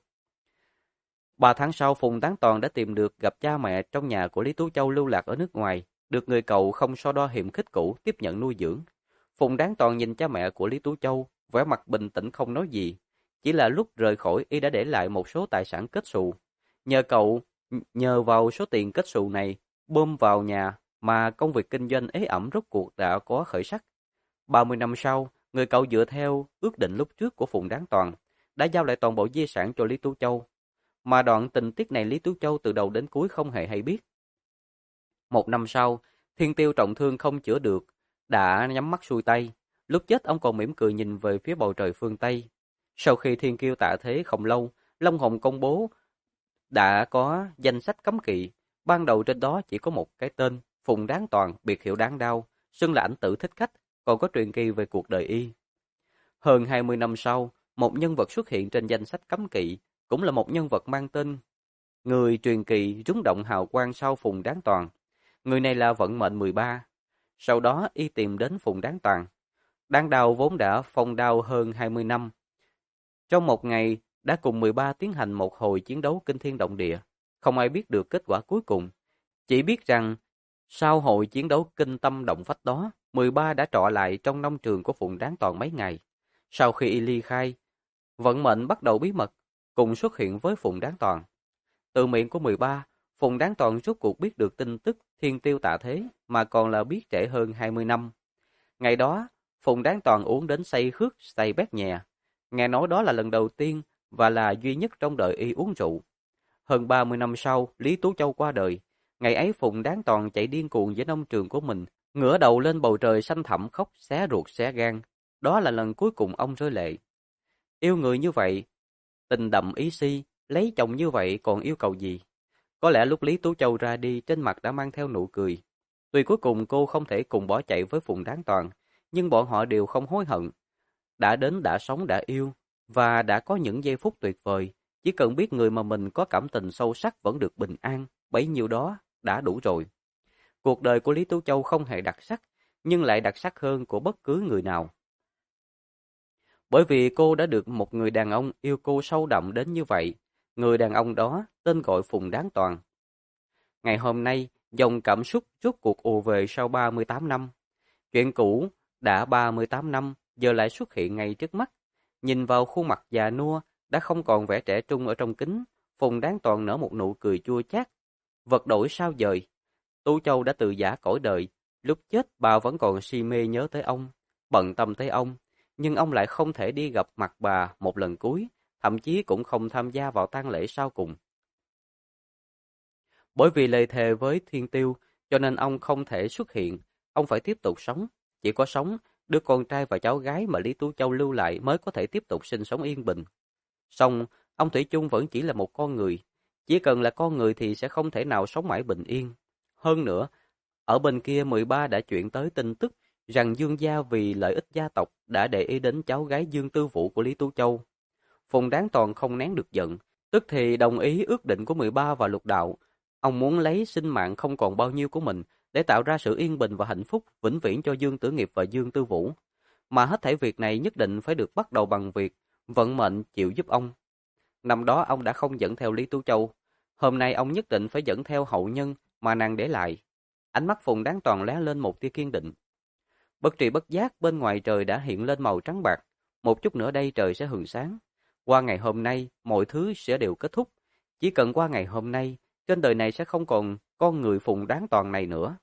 3 tháng sau, Phùng Đáng Toàn đã tìm được gặp cha mẹ trong nhà của Lý Tú Châu lưu lạc ở nước ngoài, được người cậu không so đo hiểm khích cũ tiếp nhận nuôi dưỡng. Phùng Đáng Toàn nhìn cha mẹ của Lý Tú Châu, vẻ mặt bình tĩnh không nói gì. Chỉ là lúc rời khỏi y đã để lại một số tài sản kết xù. Nhờ vào số tiền kết xù này, bơm vào nhà mà công việc kinh doanh ế ẩm rốt cuộc đã có khởi sắc. 30 năm sau, người cậu dựa theo ước định lúc trước của Phùng Đáng Toàn, đã giao lại toàn bộ di sản cho Lý Tú Châu. Mà đoạn tình tiết này Lý Tú Châu từ đầu đến cuối không hề hay biết. 1 năm sau, Thiên Tiêu trọng thương không chữa được, đã nhắm mắt xuôi tay. Lúc chết ông còn mỉm cười nhìn về phía bầu trời phương Tây. Sau khi Thiên Kiêu tạ thế không lâu, Long Hồng công bố đã có danh sách cấm kỵ, Ban đầu trên đó chỉ có một cái tên, Phùng Đáng Toàn, biệt hiệu Đáng Đao, xưng là ảnh tử thích khách, còn có truyền kỳ về cuộc đời y. Hơn 20 năm sau, một nhân vật xuất hiện trên danh sách cấm kỵ, cũng là một nhân vật mang tên người truyền kỳ rúng động hào quang sau Phùng Đáng Toàn. Người này là vận mệnh 13. Sau đó y tìm đến Phùng Đáng Toàn. Đáng Đao vốn đã phong đao hơn 20 năm. Trong một ngày, đã cùng 13 tiến hành một hồi chiến đấu kinh thiên động địa. Không ai biết được kết quả cuối cùng. Chỉ biết rằng, sau hồi chiến đấu kinh tâm động phách đó, 13 đã trọ lại trong nông trường của Phùng Đáng Toàn mấy ngày. Sau khi y ly khai, vận mệnh bắt đầu bí mật, cùng xuất hiện với Phùng Đáng Toàn. Từ miệng của 13, Phùng Đáng Toàn rốt cuộc biết được tin tức thiên tiêu tạ thế, mà còn là biết trễ hơn 20 năm. Ngày đó, Phùng Đáng Toàn uống đến say khướt, say bét nhè. Nghe nói đó là lần đầu tiên và là duy nhất trong đời y uống rượu. Hơn 30 năm sau, Lý Tú Châu qua đời. Ngày ấy Phùng Đáng Toàn chạy điên cuồng với nông trường của mình, ngửa đầu lên bầu trời xanh thẳm khóc xé ruột xé gan. Đó là lần cuối cùng ông rơi lệ. Yêu người như vậy, tình đậm ý si, lấy chồng như vậy còn yêu cầu gì? Có lẽ lúc Lý Tú Châu ra đi, trên mặt đã mang theo nụ cười. Tuy cuối cùng cô không thể cùng bỏ chạy với Phùng Đáng Toàn, nhưng bọn họ đều không hối hận. Đã đến, đã sống, đã yêu, và đã có những giây phút tuyệt vời. Chỉ cần biết người mà mình có cảm tình sâu sắc vẫn được bình an, bấy nhiêu đó đã đủ rồi. Cuộc đời của Lý Tú Châu không hề đặc sắc, nhưng lại đặc sắc hơn của bất cứ người nào. Bởi vì cô đã được một người đàn ông yêu cô sâu đậm đến như vậy. Người đàn ông đó tên gọi Phùng Đáng Toàn. Ngày hôm nay, dòng cảm xúc rốt cuộc ùa về sau 38 năm. Chuyện cũ đã 38 năm, giờ lại xuất hiện ngay trước mắt. Nhìn vào khuôn mặt già nua, đã không còn vẻ trẻ trung ở trong kính, Phùng Đáng Toàn nở một nụ cười chua chát. Vật đổi sao dời. Tú Châu đã từ giã cõi đời, lúc chết bà vẫn còn si mê nhớ tới ông, bận tâm tới ông, nhưng ông lại không thể đi gặp mặt bà một lần cuối, thậm chí cũng không tham gia vào tang lễ sau cùng. Bởi vì lời thề với Thiên Tiêu, cho nên ông không thể xuất hiện, ông phải tiếp tục sống. Chỉ có sống, đứa con trai và cháu gái mà Lý Tú Châu lưu lại mới có thể tiếp tục sinh sống yên bình. Song, ông Thủy chung vẫn chỉ là một con người. Chỉ cần là con người thì sẽ không thể nào sống mãi bình yên. Hơn nữa, ở bên kia 13 đã chuyển tới tin tức rằng Dương gia vì lợi ích gia tộc đã để ý đến cháu gái Dương Tư Vũ của Lý Tú Châu. Phùng Đáng Toàn không nén được giận, tức thì đồng ý ước định của 13 và Lục Đạo. Ông muốn lấy sinh mạng không còn bao nhiêu của mình để tạo ra sự yên bình và hạnh phúc vĩnh viễn cho Dương Tử Nghiệp và Dương Tư Vũ. Mà hết thảy việc này nhất định phải được bắt đầu bằng việc vận mệnh chịu giúp ông. Năm đó ông đã không dẫn theo Lý Tú Châu, hôm nay ông nhất định phải dẫn theo hậu nhân mà nàng để lại. Ánh mắt Phùng Đáng Toàn lóe lên một tia kiên định. Bất tri bất giác bên ngoài trời đã hiện lên màu trắng bạc, một chút nữa đây trời sẽ hừng sáng. Qua ngày hôm nay, mọi thứ sẽ đều kết thúc. Chỉ cần qua ngày hôm nay, trên đời này sẽ không còn con người Phùng Đáng Toàn này nữa.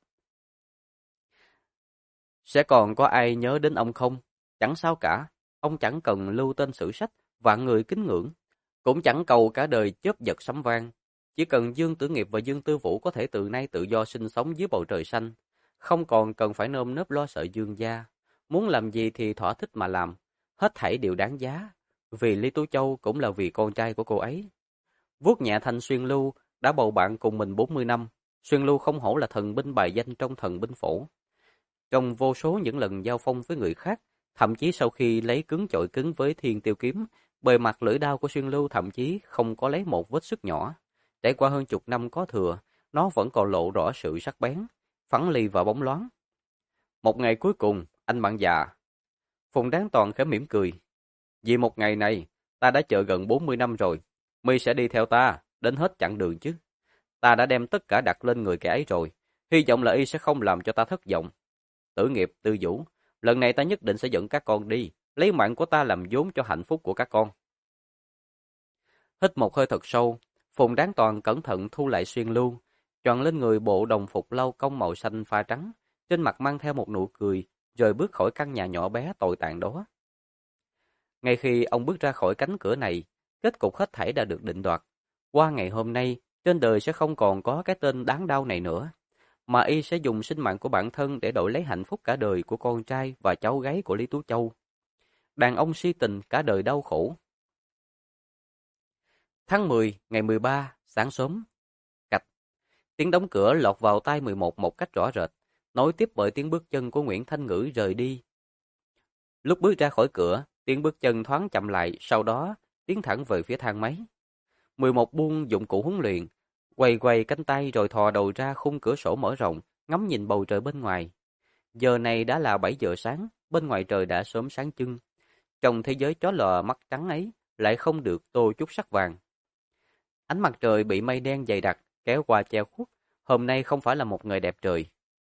Sẽ còn có ai nhớ đến ông không? Chẳng sao cả, ông chẳng cần lưu tên sử sách, vạn người kính ngưỡng. Cũng chẳng cầu cả đời chớp giật sấm vang. Chỉ cần Dương Tử Nghiệp và Dương Tư Vũ có thể từ nay tự do sinh sống dưới bầu trời xanh, không còn cần phải nơm nớp lo sợ Dương gia. Muốn làm gì thì thỏa thích mà làm, hết thảy đều đáng giá. Vì Lý Tú Châu cũng là vì con trai của cô ấy. Vuốt nhẹ thanh Xuyên Lưu đã bầu bạn cùng mình 40 năm. Xuyên Lưu không hổ là thần binh bài danh trong thần binh phổ. Trong vô số những lần giao phong với người khác, thậm chí sau khi lấy cứng chọi cứng với Thiên Tiêu Kiếm, bề mặt lưỡi đao của Xuyên Lưu thậm chí không có lấy một vết sức nhỏ. Trải qua hơn chục năm có thừa, nó vẫn còn lộ rõ sự sắc bén, phẳng lì và bóng loáng. Một ngày cuối cùng, anh bạn già. Phùng Đáng Toàn khẽ mỉm cười. Vì một ngày này, ta đã chờ gần 40 năm rồi. My sẽ đi theo ta, đến hết chặng đường chứ. Ta đã đem tất cả đặt lên người kẻ ấy rồi. Hy vọng là y sẽ không làm cho ta thất vọng. Tử Nghiệp, Tư Vũ, lần này ta nhất định sẽ dẫn các con đi, lấy mạng của ta làm vốn cho hạnh phúc của các con. Hít một hơi thật sâu, Phùng Đáng Toàn cẩn thận thu lại Xuyên Lưu, choàng lên người bộ đồng phục lau công màu xanh pha trắng, trên mặt mang theo một nụ cười, rồi bước khỏi căn nhà nhỏ bé tồi tàn đó. Ngay khi ông bước ra khỏi cánh cửa này, kết cục hết thảy đã được định đoạt. Qua ngày hôm nay, trên đời sẽ không còn có cái tên đáng đau này nữa, mà y sẽ dùng sinh mạng của bản thân để đổi lấy hạnh phúc cả đời của con trai và cháu gái của Lý Tú Châu. Đàn ông si tình cả đời đau khổ. Tháng 10, ngày 13, sáng sớm. Cạch. Tiếng đóng cửa lọt vào tai 11 một cách rõ rệt, nối tiếp bởi tiếng bước chân của Nguyễn Thanh Ngữ rời đi. Lúc bước ra khỏi cửa, tiếng bước chân thoáng chậm lại, sau đó tiến thẳng về phía thang máy. 11 buông dụng cụ huấn luyện, quay quay cánh tay rồi thò đầu ra khung cửa sổ mở rộng, ngắm nhìn bầu trời bên ngoài. Giờ này đã là 7 giờ sáng, bên ngoài trời đã sớm sáng trưng. Trong thế giới chó lò mắt trắng ấy lại không được tô chút sắc vàng. Ánh mặt trời bị mây đen dày đặc kéo qua che khuất, hôm nay không phải là một ngày đẹp trời.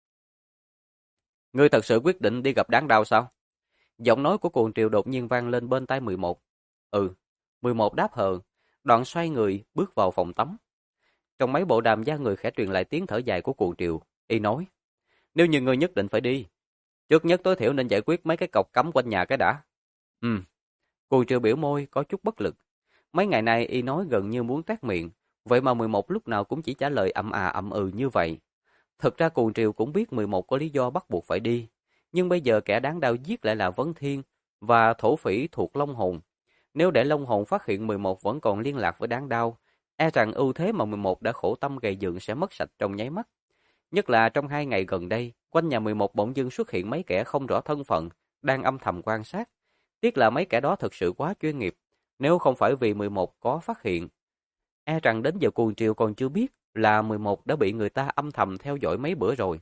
Ngươi thật sự quyết định đi gặp Đáng Đao sao? Giọng nói của Cuồng Triều đột nhiên vang lên bên tai 11. Ừ, 11 đáp hờ, đoạn xoay người bước vào phòng tắm. Trong mấy bộ đàm da người khẽ truyền lại tiếng thở dài của Cuồng Triều, y nói: "Nếu như ngươi nhất định phải đi, trước nhất tối thiểu nên giải quyết mấy cái cọc cắm quanh nhà cái đã." Cuồng Triều biểu môi có chút bất lực. Mấy ngày nay y nói gần như muốn trát miệng, vậy mà 11 lúc nào cũng chỉ trả lời ậm ừ như vậy. Thực ra Cuồng Triều cũng biết 11 có lý do bắt buộc phải đi, nhưng bây giờ kẻ đáng đau giết lại là Vấn Thiên và thổ phỉ thuộc Long Hồn. Nếu để Long Hồn phát hiện 11 vẫn còn liên lạc với Đáng Đao, e rằng ưu thế mà 11 đã khổ tâm gây dựng sẽ mất sạch trong nháy mắt. Nhất là trong 2 ngày gần đây, quanh nhà 11 bỗng dưng xuất hiện mấy kẻ không rõ thân phận, đang âm thầm quan sát. Tiếc là mấy kẻ đó thực sự quá chuyên nghiệp, nếu không phải vì 11 có phát hiện, e rằng đến giờ Cuồng Triều còn chưa biết là 11 đã bị người ta âm thầm theo dõi mấy bữa rồi.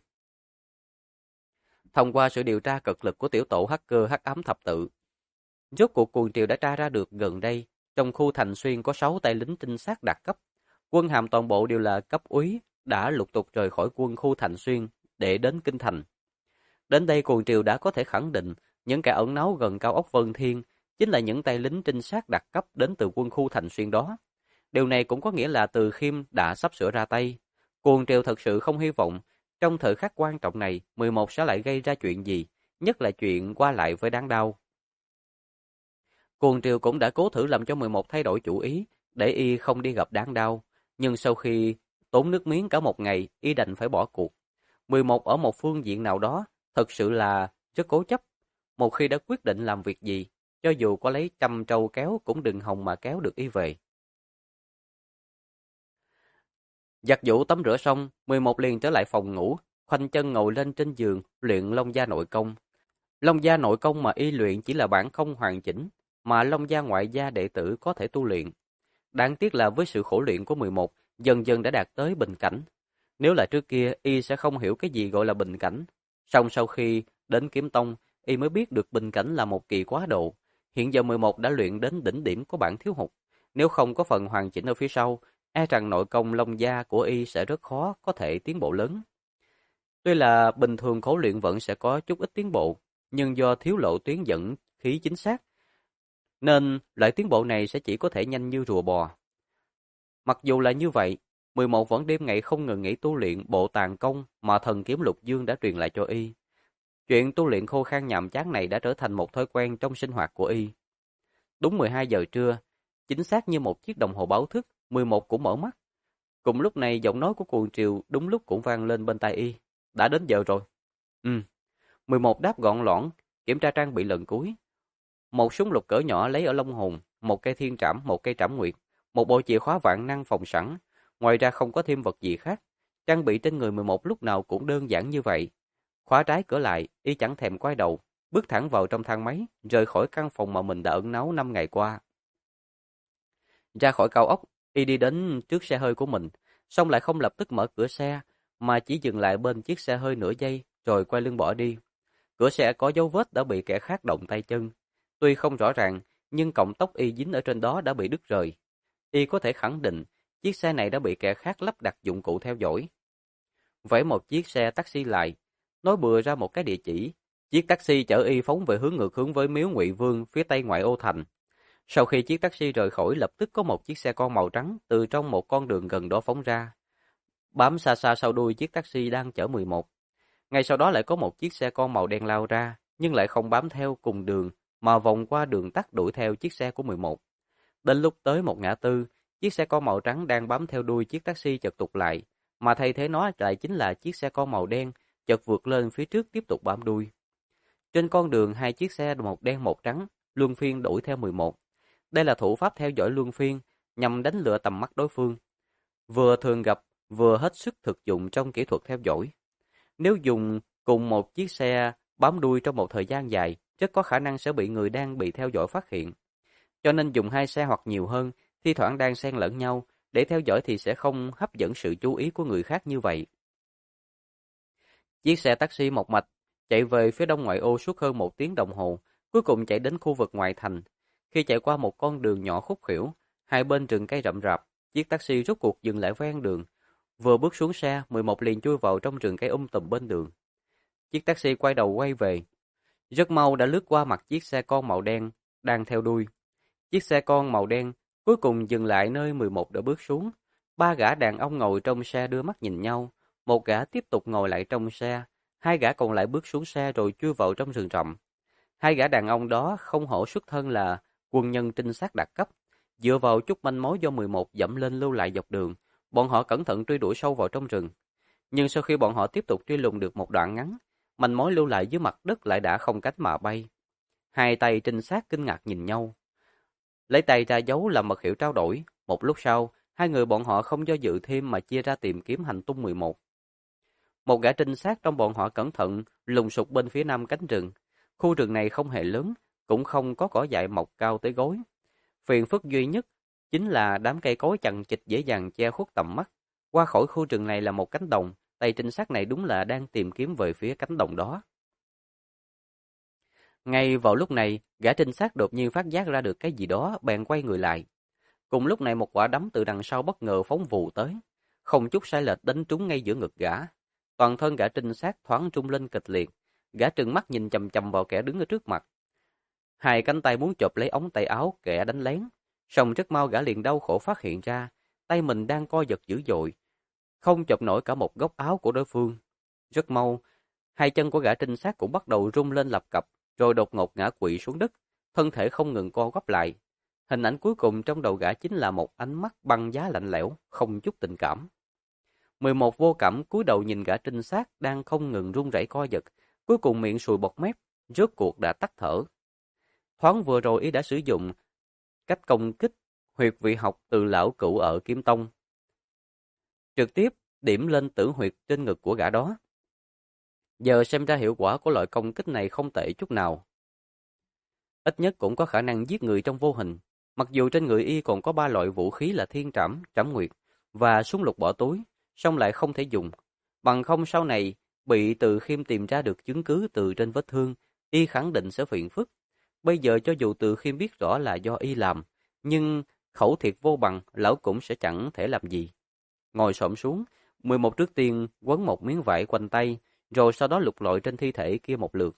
Thông qua sự điều tra cực lực của tiểu tổ hacker hắc ám thập tự, rốt cuộc Cuồng Triều đã tra ra được gần đây, trong khu Thành Xuyên có 6 tay lính trinh sát đặc cấp. Quân hàm toàn bộ đều là cấp úy, đã lục tục rời khỏi quân khu Thành Xuyên để đến Kinh Thành. Đến đây Cuồng Triều đã có thể khẳng định những kẻ ẩn náu gần cao ốc Vân Thiên chính là những tay lính trinh sát đặc cấp đến từ quân khu Thành Xuyên đó. Điều này cũng có nghĩa là Từ Khiêm đã sắp sửa ra tay. Cuồng Triều thật sự không hy vọng trong thời khắc quan trọng này 11 sẽ lại gây ra chuyện gì, nhất là chuyện qua lại với Đáng Đao. Cuồng Triều cũng đã cố thử làm cho 11 thay đổi chủ ý, để y không đi gặp Đáng Đao, nhưng sau khi tốn nước miếng cả một ngày, y đành phải bỏ cuộc. 11 ở một phương diện nào đó thật sự là rất cố chấp. Một khi đã quyết định làm việc gì, cho dù có lấy trăm trâu kéo cũng đừng hòng mà kéo được y về. Giặt giũ tắm rửa xong, 11 liền trở lại phòng ngủ, khoanh chân ngồi lên trên giường, luyện Long gia nội công. Long gia nội công mà y luyện chỉ là bản không hoàn chỉnh, mà Long gia ngoại gia đệ tử có thể tu luyện. Đáng tiếc là với sự khổ luyện của 11, dần dần đã đạt tới bình cảnh. Nếu là trước kia, y sẽ không hiểu cái gì gọi là bình cảnh. Song sau khi đến Kiếm Tông, y mới biết được bình cảnh là một kỳ quá độ. Hiện giờ 11 đã luyện đến đỉnh điểm của bản thiếu hụt. Nếu không có phần hoàn chỉnh ở phía sau, e rằng nội công Long gia của y sẽ rất khó có thể tiến bộ lớn. Tuy là bình thường khổ luyện vẫn sẽ có chút ít tiến bộ, nhưng do thiếu lộ tuyến dẫn khí chính xác, nên loại tiến bộ này sẽ chỉ có thể nhanh như rùa bò. Mặc dù là như vậy, 11 vẫn đêm ngày không ngừng nghỉ tu luyện bộ tàn công mà thần kiếm Lục Dương đã truyền lại cho y. Chuyện tu luyện khô khan nhàm chán này đã trở thành một thói quen trong sinh hoạt của y. Đúng 12 giờ trưa, chính xác như một chiếc đồng hồ báo thức, 11 cũng mở mắt. Cùng lúc này giọng nói của Cuồng Triều đúng lúc cũng vang lên bên tai y. Đã đến giờ rồi. 11 đáp gọn lõn, kiểm tra trang bị lần cuối. Một súng lục cỡ nhỏ lấy ở Long Hồn, một cây thiên trảm, một cây trảm nguyệt, một bộ chìa khóa vạn năng phòng sẵn. Ngoài ra không có thêm vật gì khác. Trang bị trên người 11 lúc nào cũng đơn giản như vậy. Khóa trái cửa lại, y chẳng thèm quay đầu, bước thẳng vào trong thang máy, rời khỏi căn phòng mà mình đã ẩn náu 5 ngày qua. Ra khỏi cao ốc, y đi đến trước xe hơi của mình, xong lại không lập tức mở cửa xe, mà chỉ dừng lại bên chiếc xe hơi nửa giây, rồi quay lưng bỏ đi. Cửa xe có dấu vết đã bị kẻ khác động tay chân. Tuy không rõ ràng, nhưng cọng tóc y dính ở trên đó đã bị đứt rời. Y có thể khẳng định, chiếc xe này đã bị kẻ khác lắp đặt dụng cụ theo dõi. Vẫy một chiếc xe taxi lại, nói bừa ra một cái địa chỉ. Chiếc taxi chở y phóng về hướng ngược hướng với miếu Ngụy Vương phía tây ngoại ô thành. Sau khi chiếc taxi rời khỏi, lập tức có một chiếc xe con màu trắng từ trong một con đường gần đó phóng ra. Bám xa xa sau đuôi chiếc taxi đang chở 11. Ngay sau đó lại có một chiếc xe con màu đen lao ra, nhưng lại không bám theo cùng đường, mà vòng qua đường tắt đuổi theo chiếc xe của 11. Đến lúc tới một ngã tư, chiếc xe con màu trắng đang bám theo đuôi chiếc taxi chợt tụt lại, mà thay thế nó lại chính là chiếc xe con màu đen, chợt vượt lên phía trước tiếp tục bám đuôi. Trên con đường, hai chiếc xe một đen một trắng, luân phiên đuổi theo 11. Đây là thủ pháp theo dõi luân phiên, nhằm đánh lừa tầm mắt đối phương. Vừa thường gặp, vừa hết sức thực dụng trong kỹ thuật theo dõi. Nếu dùng cùng một chiếc xe bám đuôi trong một thời gian dài, rất có khả năng sẽ bị người đang bị theo dõi phát hiện. Cho nên dùng hai xe hoặc nhiều hơn, thi thoảng đang xen lẫn nhau, để theo dõi thì sẽ không hấp dẫn sự chú ý của người khác như vậy. Chiếc xe taxi một mạch chạy về phía đông ngoại ô suốt hơn 1 tiếng đồng hồ, cuối cùng chạy đến khu vực ngoại thành. Khi chạy qua một con đường nhỏ khúc khuỷu, hai bên rừng cây rậm rạp, chiếc taxi rốt cuộc dừng lại ven đường. Vừa bước xuống xe, 11 liền chui vào trong rừng cây tùm bên đường. Chiếc taxi quay đầu quay về. Rất mau đã lướt qua mặt chiếc xe con màu đen đang theo đuôi. Chiếc xe con màu đen cuối cùng dừng lại nơi 11 đã bước xuống. Ba gã đàn ông ngồi trong xe đưa mắt nhìn nhau. Một gã tiếp tục ngồi lại trong xe. Hai gã còn lại bước xuống xe rồi chui vào trong rừng rậm. Hai gã đàn ông đó không hổ xuất thân là quân nhân trinh sát đặc cấp. Dựa vào chút manh mối do 11 dẫm lên lưu lại dọc đường, bọn họ cẩn thận truy đuổi sâu vào trong rừng. Nhưng sau khi bọn họ tiếp tục truy lùng được một đoạn ngắn, manh mối lưu lại dưới mặt đất lại đã không cánh mà bay. Hai tay trinh sát kinh ngạc nhìn nhau, lấy tay ra dấu làm mật hiệu trao đổi. Một lúc sau, hai người bọn họ không do dự thêm mà chia ra tìm kiếm hành tung 11. Một gã trinh sát trong bọn họ cẩn thận lùng sục bên phía nam cánh rừng. Khu rừng này không hề lớn, cũng không có cỏ dại mọc cao tới gối. Phiền phức duy nhất chính là đám cây cối chằng chịt dễ dàng che khuất tầm mắt. Qua khỏi khu rừng này là một cánh đồng, tay trinh sát này đúng là đang tìm kiếm về phía cánh đồng đó. Ngay vào lúc này, gã trinh sát đột nhiên phát giác ra được cái gì đó, bèn quay người lại. Cùng lúc này một quả đấm từ đằng sau bất ngờ phóng vù tới, không chút sai lệch đánh trúng ngay giữa ngực gã. Toàn thân gã trinh sát thoáng rung lên kịch liệt, gã trừng mắt nhìn chằm chằm vào kẻ đứng ở trước mặt. Hai cánh tay muốn chộp lấy ống tay áo kẻ đánh lén, song rất mau gã liền đau khổ phát hiện ra, tay mình đang co giật dữ dội, không chộp nổi cả một góc áo của đối phương. Rất mau, hai chân của gã trinh sát cũng bắt đầu rung lên lập cập, rồi đột ngột ngã quỵ xuống đất, thân thể không ngừng co quắp lại. Hình ảnh cuối cùng trong đầu gã chính là một ánh mắt băng giá lạnh lẽo, không chút tình cảm. 11 vô cảm cúi đầu nhìn gã trinh sát đang không ngừng run rẩy co giật, cuối cùng miệng sùi bọt mép, rốt cuộc đã tắt thở. Thoáng vừa rồi y đã sử dụng cách công kích huyệt vị học từ lão cửu ở Kiếm Tông, trực tiếp điểm lên tử huyệt trên ngực của gã đó. Giờ xem ra hiệu quả của loại công kích này không tệ chút nào. Ít nhất cũng có khả năng giết người trong vô hình. Mặc dù trên người y còn có 3 loại vũ khí là thiên trảm, trảm nguyệt và súng lục bỏ túi, song lại không thể dùng. Bằng không sau này bị Từ Khiêm tìm ra được chứng cứ từ trên vết thương, y khẳng định sẽ phiền phức. Bây giờ cho dù Từ Khiêm biết rõ là do y làm, nhưng khẩu thiệt vô bằng, lão cũng sẽ chẳng thể làm gì. Ngồi xổm xuống, 11 trước tiên quấn một miếng vải quanh tay, rồi sau đó lục lọi trên thi thể kia một lượt.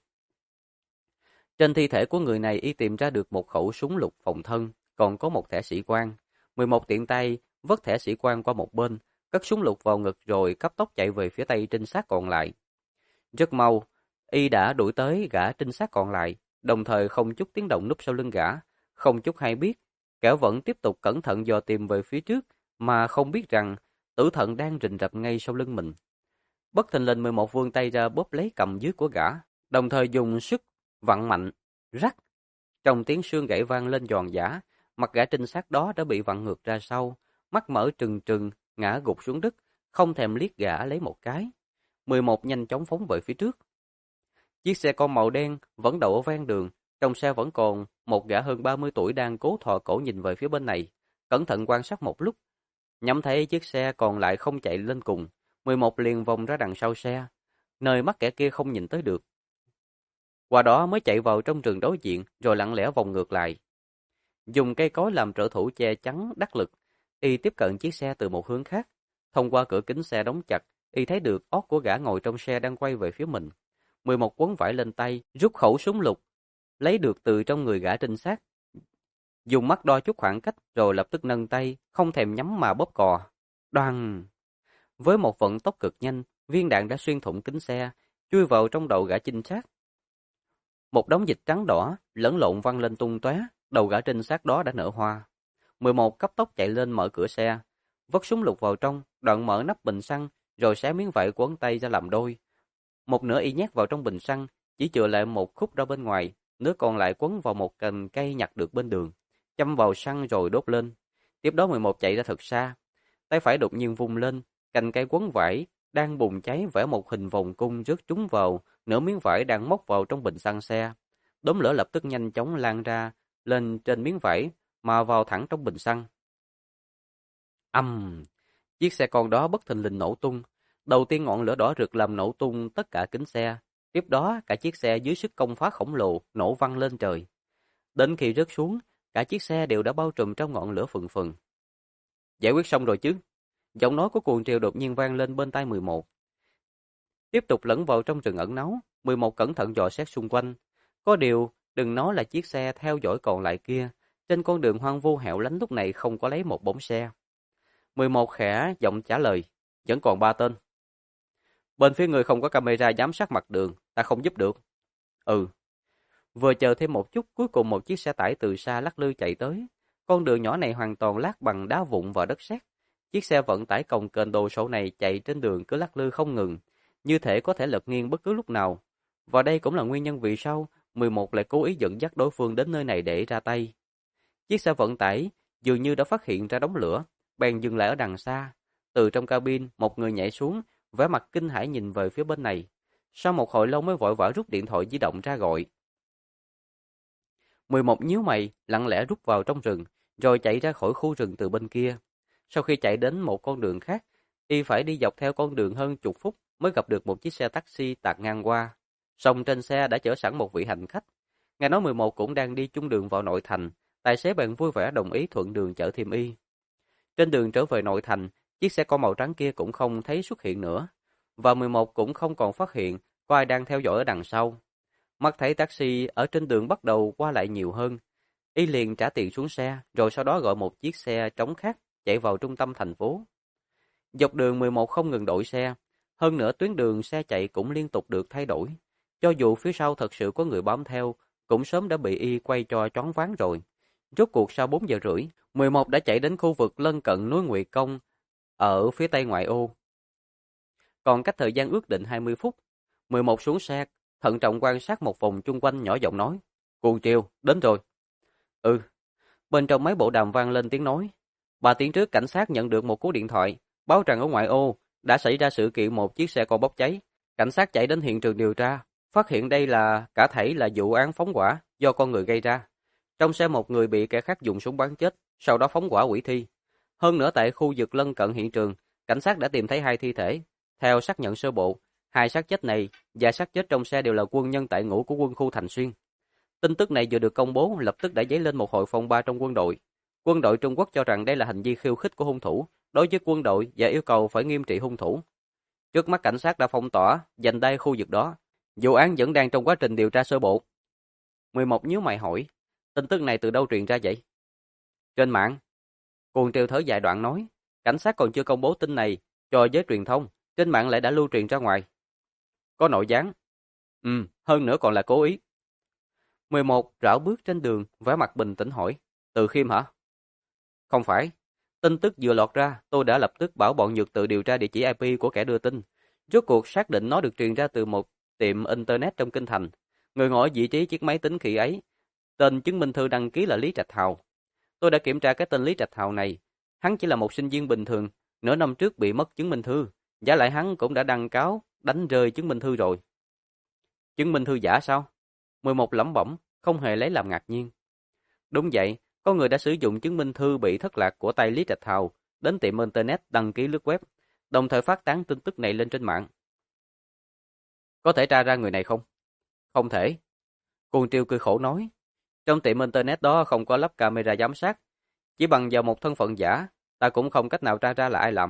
Trên thi thể của người này y tìm ra được một khẩu súng lục phòng thân, còn có một thẻ sĩ quan. 11 tiện tay vứt thẻ sĩ quan qua một bên, cất súng lục vào ngực rồi cấp tốc chạy về phía tay trinh sát còn lại. Rất mau, y đã đuổi tới gã trinh sát còn lại, đồng thời không chút tiếng động núp sau lưng gã, không chút hay biết, kẻo vẫn tiếp tục cẩn thận dò tìm về phía trước, mà không biết rằng tử thần đang rình rập ngay sau lưng mình. Bất thình lình 11 vươn tay ra bóp lấy cầm dưới của gã, đồng thời dùng sức vặn mạnh, rắc. Trong tiếng xương gãy vang lên giòn giã, mặt gã trinh sát đó đã bị vặn ngược ra sau, mắt mở trừng trừng, ngã gục xuống đất, không thèm liếc gã lấy một cái. 11 nhanh chóng phóng về phía trước. Chiếc xe con màu đen vẫn đậu ở ven đường, trong xe vẫn còn một gã hơn 30 tuổi đang cố thò cổ nhìn về phía bên này, cẩn thận quan sát một lúc. Nhắm thấy chiếc xe còn lại không chạy lên cùng, 11 liền vòng ra đằng sau xe, nơi mắt kẻ kia không nhìn tới được. Qua đó mới chạy vào trong rừng đối diện, rồi lặng lẽ vòng ngược lại. Dùng cây cối làm trợ thủ che chắn đắc lực, y tiếp cận chiếc xe từ một hướng khác. Thông qua cửa kính xe đóng chặt, y thấy được óc của gã ngồi trong xe đang quay về phía mình. 11 quấn vải lên tay, rút khẩu súng lục, lấy được từ trong người gã trinh sát. Dùng mắt đo chút khoảng cách, rồi lập tức nâng tay, không thèm nhắm mà bóp cò. Đoàng! Với một vận tốc cực nhanh, viên đạn đã xuyên thủng kính xe, chui vào trong đầu gã trinh sát. Một đống dịch trắng đỏ, lẫn lộn văng lên tung tóe, đầu gã trinh sát đó đã nở hoa. 11 cấp tốc chạy lên mở cửa xe, vứt súng lục vào trong, đoạn mở nắp bình xăng, rồi xé miếng vải quấn tay ra làm đôi. Một nửa y nhét vào trong bình xăng, chỉ chừa lại một khúc ra bên ngoài, nửa còn lại quấn vào một cành cây nhặt được bên đường, châm vào xăng rồi đốt lên. Tiếp đó 11 chạy ra thật xa, tay phải đột nhiên vung lên, cành cây quấn vải đang bùng cháy vẽ một hình vòng cung rớt trúng vào nửa miếng vải đang móc vào trong bình xăng xe. Đốm lửa lập tức nhanh chóng lan ra lên trên miếng vải mà vào thẳng trong bình xăng. Ầm! Chiếc xe con đó bất thình lình nổ tung. Đầu tiên ngọn lửa đỏ rực làm nổ tung tất cả kính xe. Tiếp đó cả chiếc xe dưới sức công phá khổng lồ nổ văng lên trời. Đến khi rớt xuống, cả chiếc xe đều đã bao trùm trong ngọn lửa phừng phừng. Giải quyết xong rồi chứ? Giọng nói của Cuồng Triều đột nhiên vang lên bên tai 11. Tiếp tục lẫn vào trong rừng ẩn náu, 11 cẩn thận dò xét xung quanh. Có điều, đừng nói là chiếc xe theo dõi còn lại kia, trên con đường hoang vu hẻo lánh lúc này không có lấy một bóng xe. 11 khẽ giọng trả lời, vẫn còn 3 tên. Bên phía người không có camera giám sát mặt đường, ta không giúp được. Ừ. Vừa chờ thêm một chút, cuối cùng một chiếc xe tải từ xa lắc lư chạy tới. Con đường nhỏ này hoàn toàn lát bằng đá vụn và đất sét. Chiếc xe vận tải cồng kềnh đồ sộ này chạy trên đường cứ lắc lư không ngừng, như thể có thể lật nghiêng bất cứ lúc nào. Và đây cũng là nguyên nhân vì sao 11 lại cố ý dẫn dắt đối phương đến nơi này để ra tay. Chiếc xe vận tải dường như đã phát hiện ra đống lửa, bèn dừng lại ở đằng xa. Từ trong cabin, một người nhảy xuống, vẻ mặt kinh hãi nhìn về phía bên này. Sau một hồi lâu mới vội vã rút điện thoại di động ra gọi. 11 nhíu mày, lặng lẽ rút vào trong rừng, rồi chạy ra khỏi khu rừng từ bên kia. Sau khi chạy đến một con đường khác, y phải đi dọc theo con đường hơn chục phút mới gặp được một chiếc xe taxi tạt ngang qua. Song trên xe đã chở sẵn một vị hành khách. Nghe nói 11 cũng đang đi chung đường vào nội thành, tài xế bèn vui vẻ đồng ý thuận đường chở thêm y. Trên đường trở về nội thành, chiếc xe con màu trắng kia cũng không thấy xuất hiện nữa, và 11 cũng không còn phát hiện có ai đang theo dõi ở đằng sau. Mắt thấy taxi ở trên đường bắt đầu qua lại nhiều hơn, y liền trả tiền xuống xe, rồi sau đó gọi một chiếc xe trống khác chạy vào trung tâm thành phố. Dọc đường 11 không ngừng đổi xe, hơn nữa tuyến đường xe chạy cũng liên tục được thay đổi. Cho dù phía sau thật sự có người bám theo, cũng sớm đã bị y quay cho choáng váng rồi. Rốt cuộc sau 4 giờ rưỡi, 11 đã chạy đến khu vực lân cận núi Ngụy Công, ở phía tây ngoại ô. Còn cách thời gian ước định 20 phút, 11 xuống xe, thận trọng quan sát một vòng chung quanh nhỏ giọng nói. Cuồng Triều, đến rồi. Ừ. Bên trong máy bộ đàm vang lên tiếng nói. 3 tiếng trước cảnh sát nhận được một cú điện thoại, báo rằng ở ngoại ô đã xảy ra sự kiện một chiếc xe con bốc cháy. Cảnh sát chạy đến hiện trường điều tra, phát hiện đây là cả thảy là vụ án phóng hỏa do con người gây ra. Trong xe một người bị kẻ khác dùng súng bắn chết, sau đó phóng hỏa hủy thi. Hơn nữa tại khu vực lân cận hiện trường, cảnh sát đã tìm thấy 2 thi thể. Theo xác nhận sơ bộ, 2 xác chết này và xác chết trong xe đều là quân nhân tại ngũ của quân khu Thành Xuyên. Tin tức này vừa được công bố lập tức đã dấy lên một hồi phong ba trong quân đội. Quân đội Trung Quốc cho rằng đây là hành vi khiêu khích của hung thủ đối với quân đội và yêu cầu phải nghiêm trị hung thủ. Trước mắt cảnh sát đã phong tỏa, giành tay khu vực đó. Vụ án vẫn đang trong quá trình điều tra sơ bộ. 11 nhíu mày hỏi, tin tức này từ đâu truyền ra vậy? Trên mạng. Cuồng Triều thở dài đoạn nói, cảnh sát còn chưa công bố tin này cho giới truyền thông, trên mạng lại đã lưu truyền ra ngoài. Có nội gián. Hơn nữa còn là cố ý. 11 rảo bước trên đường, vẻ mặt bình tĩnh hỏi, Từ Khiêm hả? Không phải. Tin tức vừa lọt ra, tôi đã lập tức bảo bọn Nhược tự điều tra địa chỉ IP của kẻ đưa tin. Rốt cuộc xác định nó được truyền ra từ một tiệm internet trong kinh thành. Người ngồi ở vị trí chiếc máy tính khi ấy, tên chứng minh thư đăng ký là Lý Trạch Hào. Tôi đã kiểm tra cái tên Lý Trạch Hào này, hắn chỉ là một sinh viên bình thường, nửa năm trước bị mất chứng minh thư, giả lại hắn cũng đã đăng cáo đánh rơi chứng minh thư rồi. Chứng minh thư giả sao? 11 lẩm bẩm, không hề lấy làm ngạc nhiên. Đúng vậy, có người đã sử dụng chứng minh thư bị thất lạc của tay Lý Trạch Hào đến tiệm internet đăng ký lướt web, đồng thời phát tán tin tức này lên trên mạng. Có thể tra ra người này không? Không thể. Cuồng Triều cười khổ nói, trong tiệm internet đó không có lắp camera giám sát, chỉ bằng vào một thân phận giả, ta cũng không cách nào tra ra là ai làm.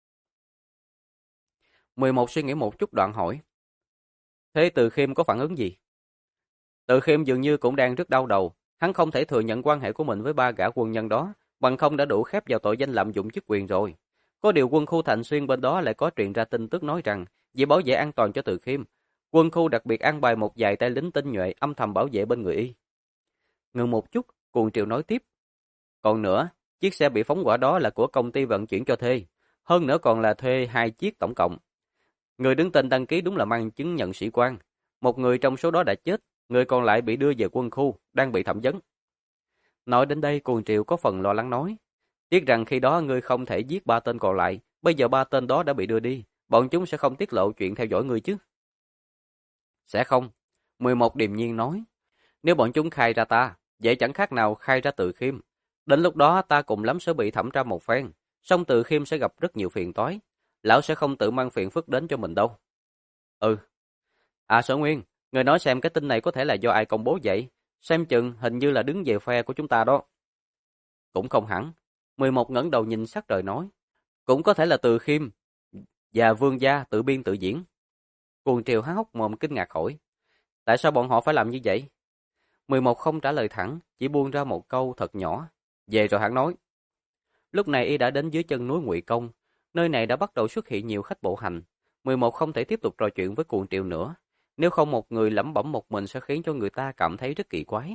11 suy nghĩ một chút đoạn hỏi, thế Từ Khiêm có phản ứng gì? Từ Khiêm dường như cũng đang rất đau đầu, hắn không thể thừa nhận quan hệ của mình với 3 gã quân nhân đó, bằng không đã đủ khép vào tội danh lạm dụng chức quyền rồi. Có điều quân khu Thành Xuyên bên đó lại có truyền ra tin tức nói rằng, vì bảo vệ an toàn cho Từ Khiêm, quân khu đặc biệt an bài một vài tay lính tinh nhuệ âm thầm bảo vệ bên người y. Ngừng một chút, Cuồng Triều nói tiếp. Còn nữa, chiếc xe bị phóng hỏa đó là của công ty vận chuyển cho thuê, hơn nữa còn là thuê 2 chiếc tổng cộng. Người đứng tên đăng ký đúng là mang chứng nhận sĩ quan, một người trong số đó đã chết, người còn lại bị đưa về quân khu, đang bị thẩm vấn. Nói đến đây Cuồng Triều có phần lo lắng nói, tiếc rằng khi đó ngươi không thể giết 3 tên còn lại, Bây giờ ba tên đó đã bị đưa đi, bọn chúng sẽ không tiết lộ chuyện theo dõi ngươi chứ? Sẽ không. 11 điềm nhiên nói. Nếu bọn chúng khai ra ta, vậy chẳng khác nào khai ra Từ Khiêm. Đến lúc đó ta cùng lắm sẽ bị thẩm tra một phen, song Từ Khiêm sẽ gặp rất nhiều phiền toái. Lão sẽ không tự mang phiền phức đến cho mình đâu. Ừ. À Sở Nguyên, người nói xem cái tin này có thể là do ai công bố vậy? Xem chừng hình như là đứng về phe của chúng ta đó. Cũng không hẳn. 11 ngẩng đầu nhìn sắc trời nói. Cũng có thể là Từ Khiêm và Vương gia tự biên tự diễn. Cuồng Triều há hốc mồm kinh ngạc hỏi. Tại sao bọn họ phải làm như vậy? 11 không trả lời thẳng, chỉ buông ra một câu thật nhỏ. Về rồi hắn nói. Lúc này y đã đến dưới chân núi Ngụy Công. Nơi này đã bắt đầu xuất hiện nhiều khách bộ hành. 11 không thể tiếp tục trò chuyện với Cuồng Triều nữa. Nếu không một người lẩm bẩm một mình sẽ khiến cho người ta cảm thấy rất kỳ quái.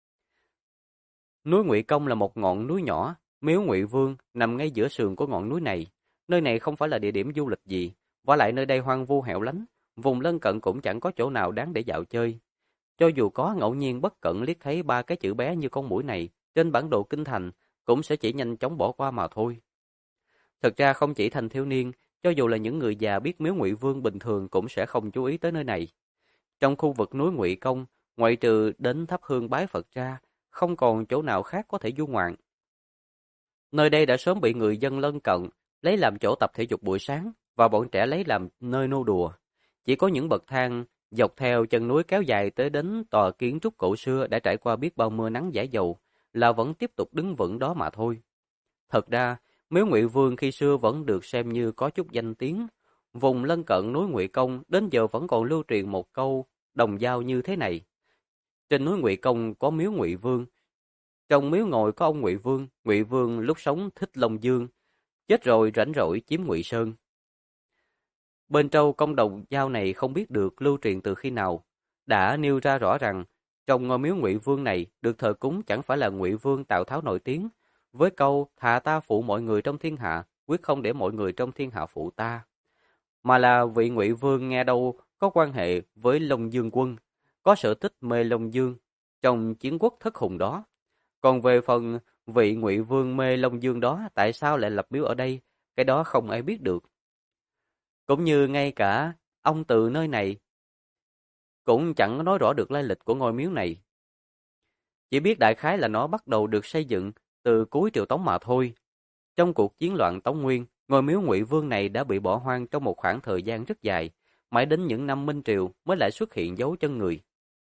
Núi Ngụy Công là một ngọn núi nhỏ, miếu Ngụy Vương nằm ngay giữa sườn của ngọn núi này. Nơi này không phải là địa điểm du lịch gì, vả lại nơi đây hoang vu hẻo lánh, vùng lân cận cũng chẳng có chỗ nào đáng để dạo chơi. Cho dù có ngẫu nhiên bất cẩn liếc thấy ba cái chữ bé như con muỗi này trên bản đồ kinh thành, cũng sẽ chỉ nhanh chóng bỏ qua mà thôi. Thực ra không chỉ thanh thiếu niên, cho dù là những người già biết miếu Ngụy Vương bình thường cũng sẽ không chú ý tới nơi này. Trong khu vực núi Ngụy Công, ngoại trừ đến thắp hương bái Phật ra, không còn chỗ nào khác có thể du ngoạn. Nơi đây đã sớm bị người dân lân cận lấy làm chỗ tập thể dục buổi sáng và bọn trẻ lấy làm nơi nô đùa. Chỉ có những bậc thang dọc theo chân núi kéo dài tới đến tòa kiến trúc cổ xưa đã trải qua biết bao mưa nắng dãi dầu là vẫn tiếp tục đứng vững đó mà thôi. Thật ra, miếu Ngụy Vương khi xưa vẫn được xem như có chút danh tiếng. Vùng lân cận núi Ngụy Công đến giờ vẫn còn lưu truyền một câu đồng dao như thế này. Trên núi Ngụy Công có miếu Ngụy Vương. Trong miếu ngồi có ông Ngụy Vương. Ngụy Vương lúc sống thích Long Dương, chết rồi rảnh rỗi chiếm Ngụy Sơn. Bên trong công đồng dao này không biết được lưu truyền từ khi nào, đã nêu ra rõ rằng trong ngôi miếu Ngụy Vương này được thờ cúng chẳng phải là Ngụy Vương Tào Tháo nổi tiếng với câu thà ta phụ mọi người trong thiên hạ, quyết không để mọi người trong thiên hạ phụ ta, mà là vị Ngụy Vương nghe đâu có quan hệ với Long Dương quân, có sở thích mê Long Dương trong chiến quốc thất hùng đó. Còn về phần vị Ngụy Vương mê Long Dương đó tại sao lại lập miếu ở đây, cái đó không ai biết được. Cũng như ngay cả ông từ nơi này cũng chẳng nói rõ được lai lịch của ngôi miếu này. Chỉ biết đại khái là nó bắt đầu được xây dựng từ cuối triều Tống mà thôi. Trong cuộc chiến loạn Tống Nguyên, ngôi miếu Ngụy Vương này đã bị bỏ hoang trong một khoảng thời gian rất dài, mãi đến những năm Minh Triều mới lại xuất hiện dấu chân người.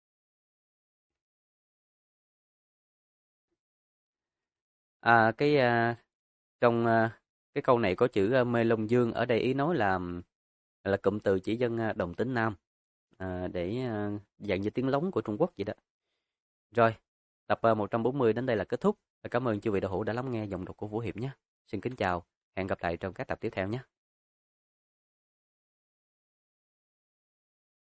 À, trong cái câu này có chữ Mê Long Dương, ở đây ý nói là cụm từ chỉ dân đồng tính nam, để dạng như tiếng lóng của Trung Quốc vậy đó. Rồi, tập 140 đến đây là kết thúc. Cảm ơn chư vị đạo hữu đã lắng nghe giọng đọc của Vũ Hiệp nhé. Xin kính chào, hẹn gặp lại trong các tập tiếp theo nhé.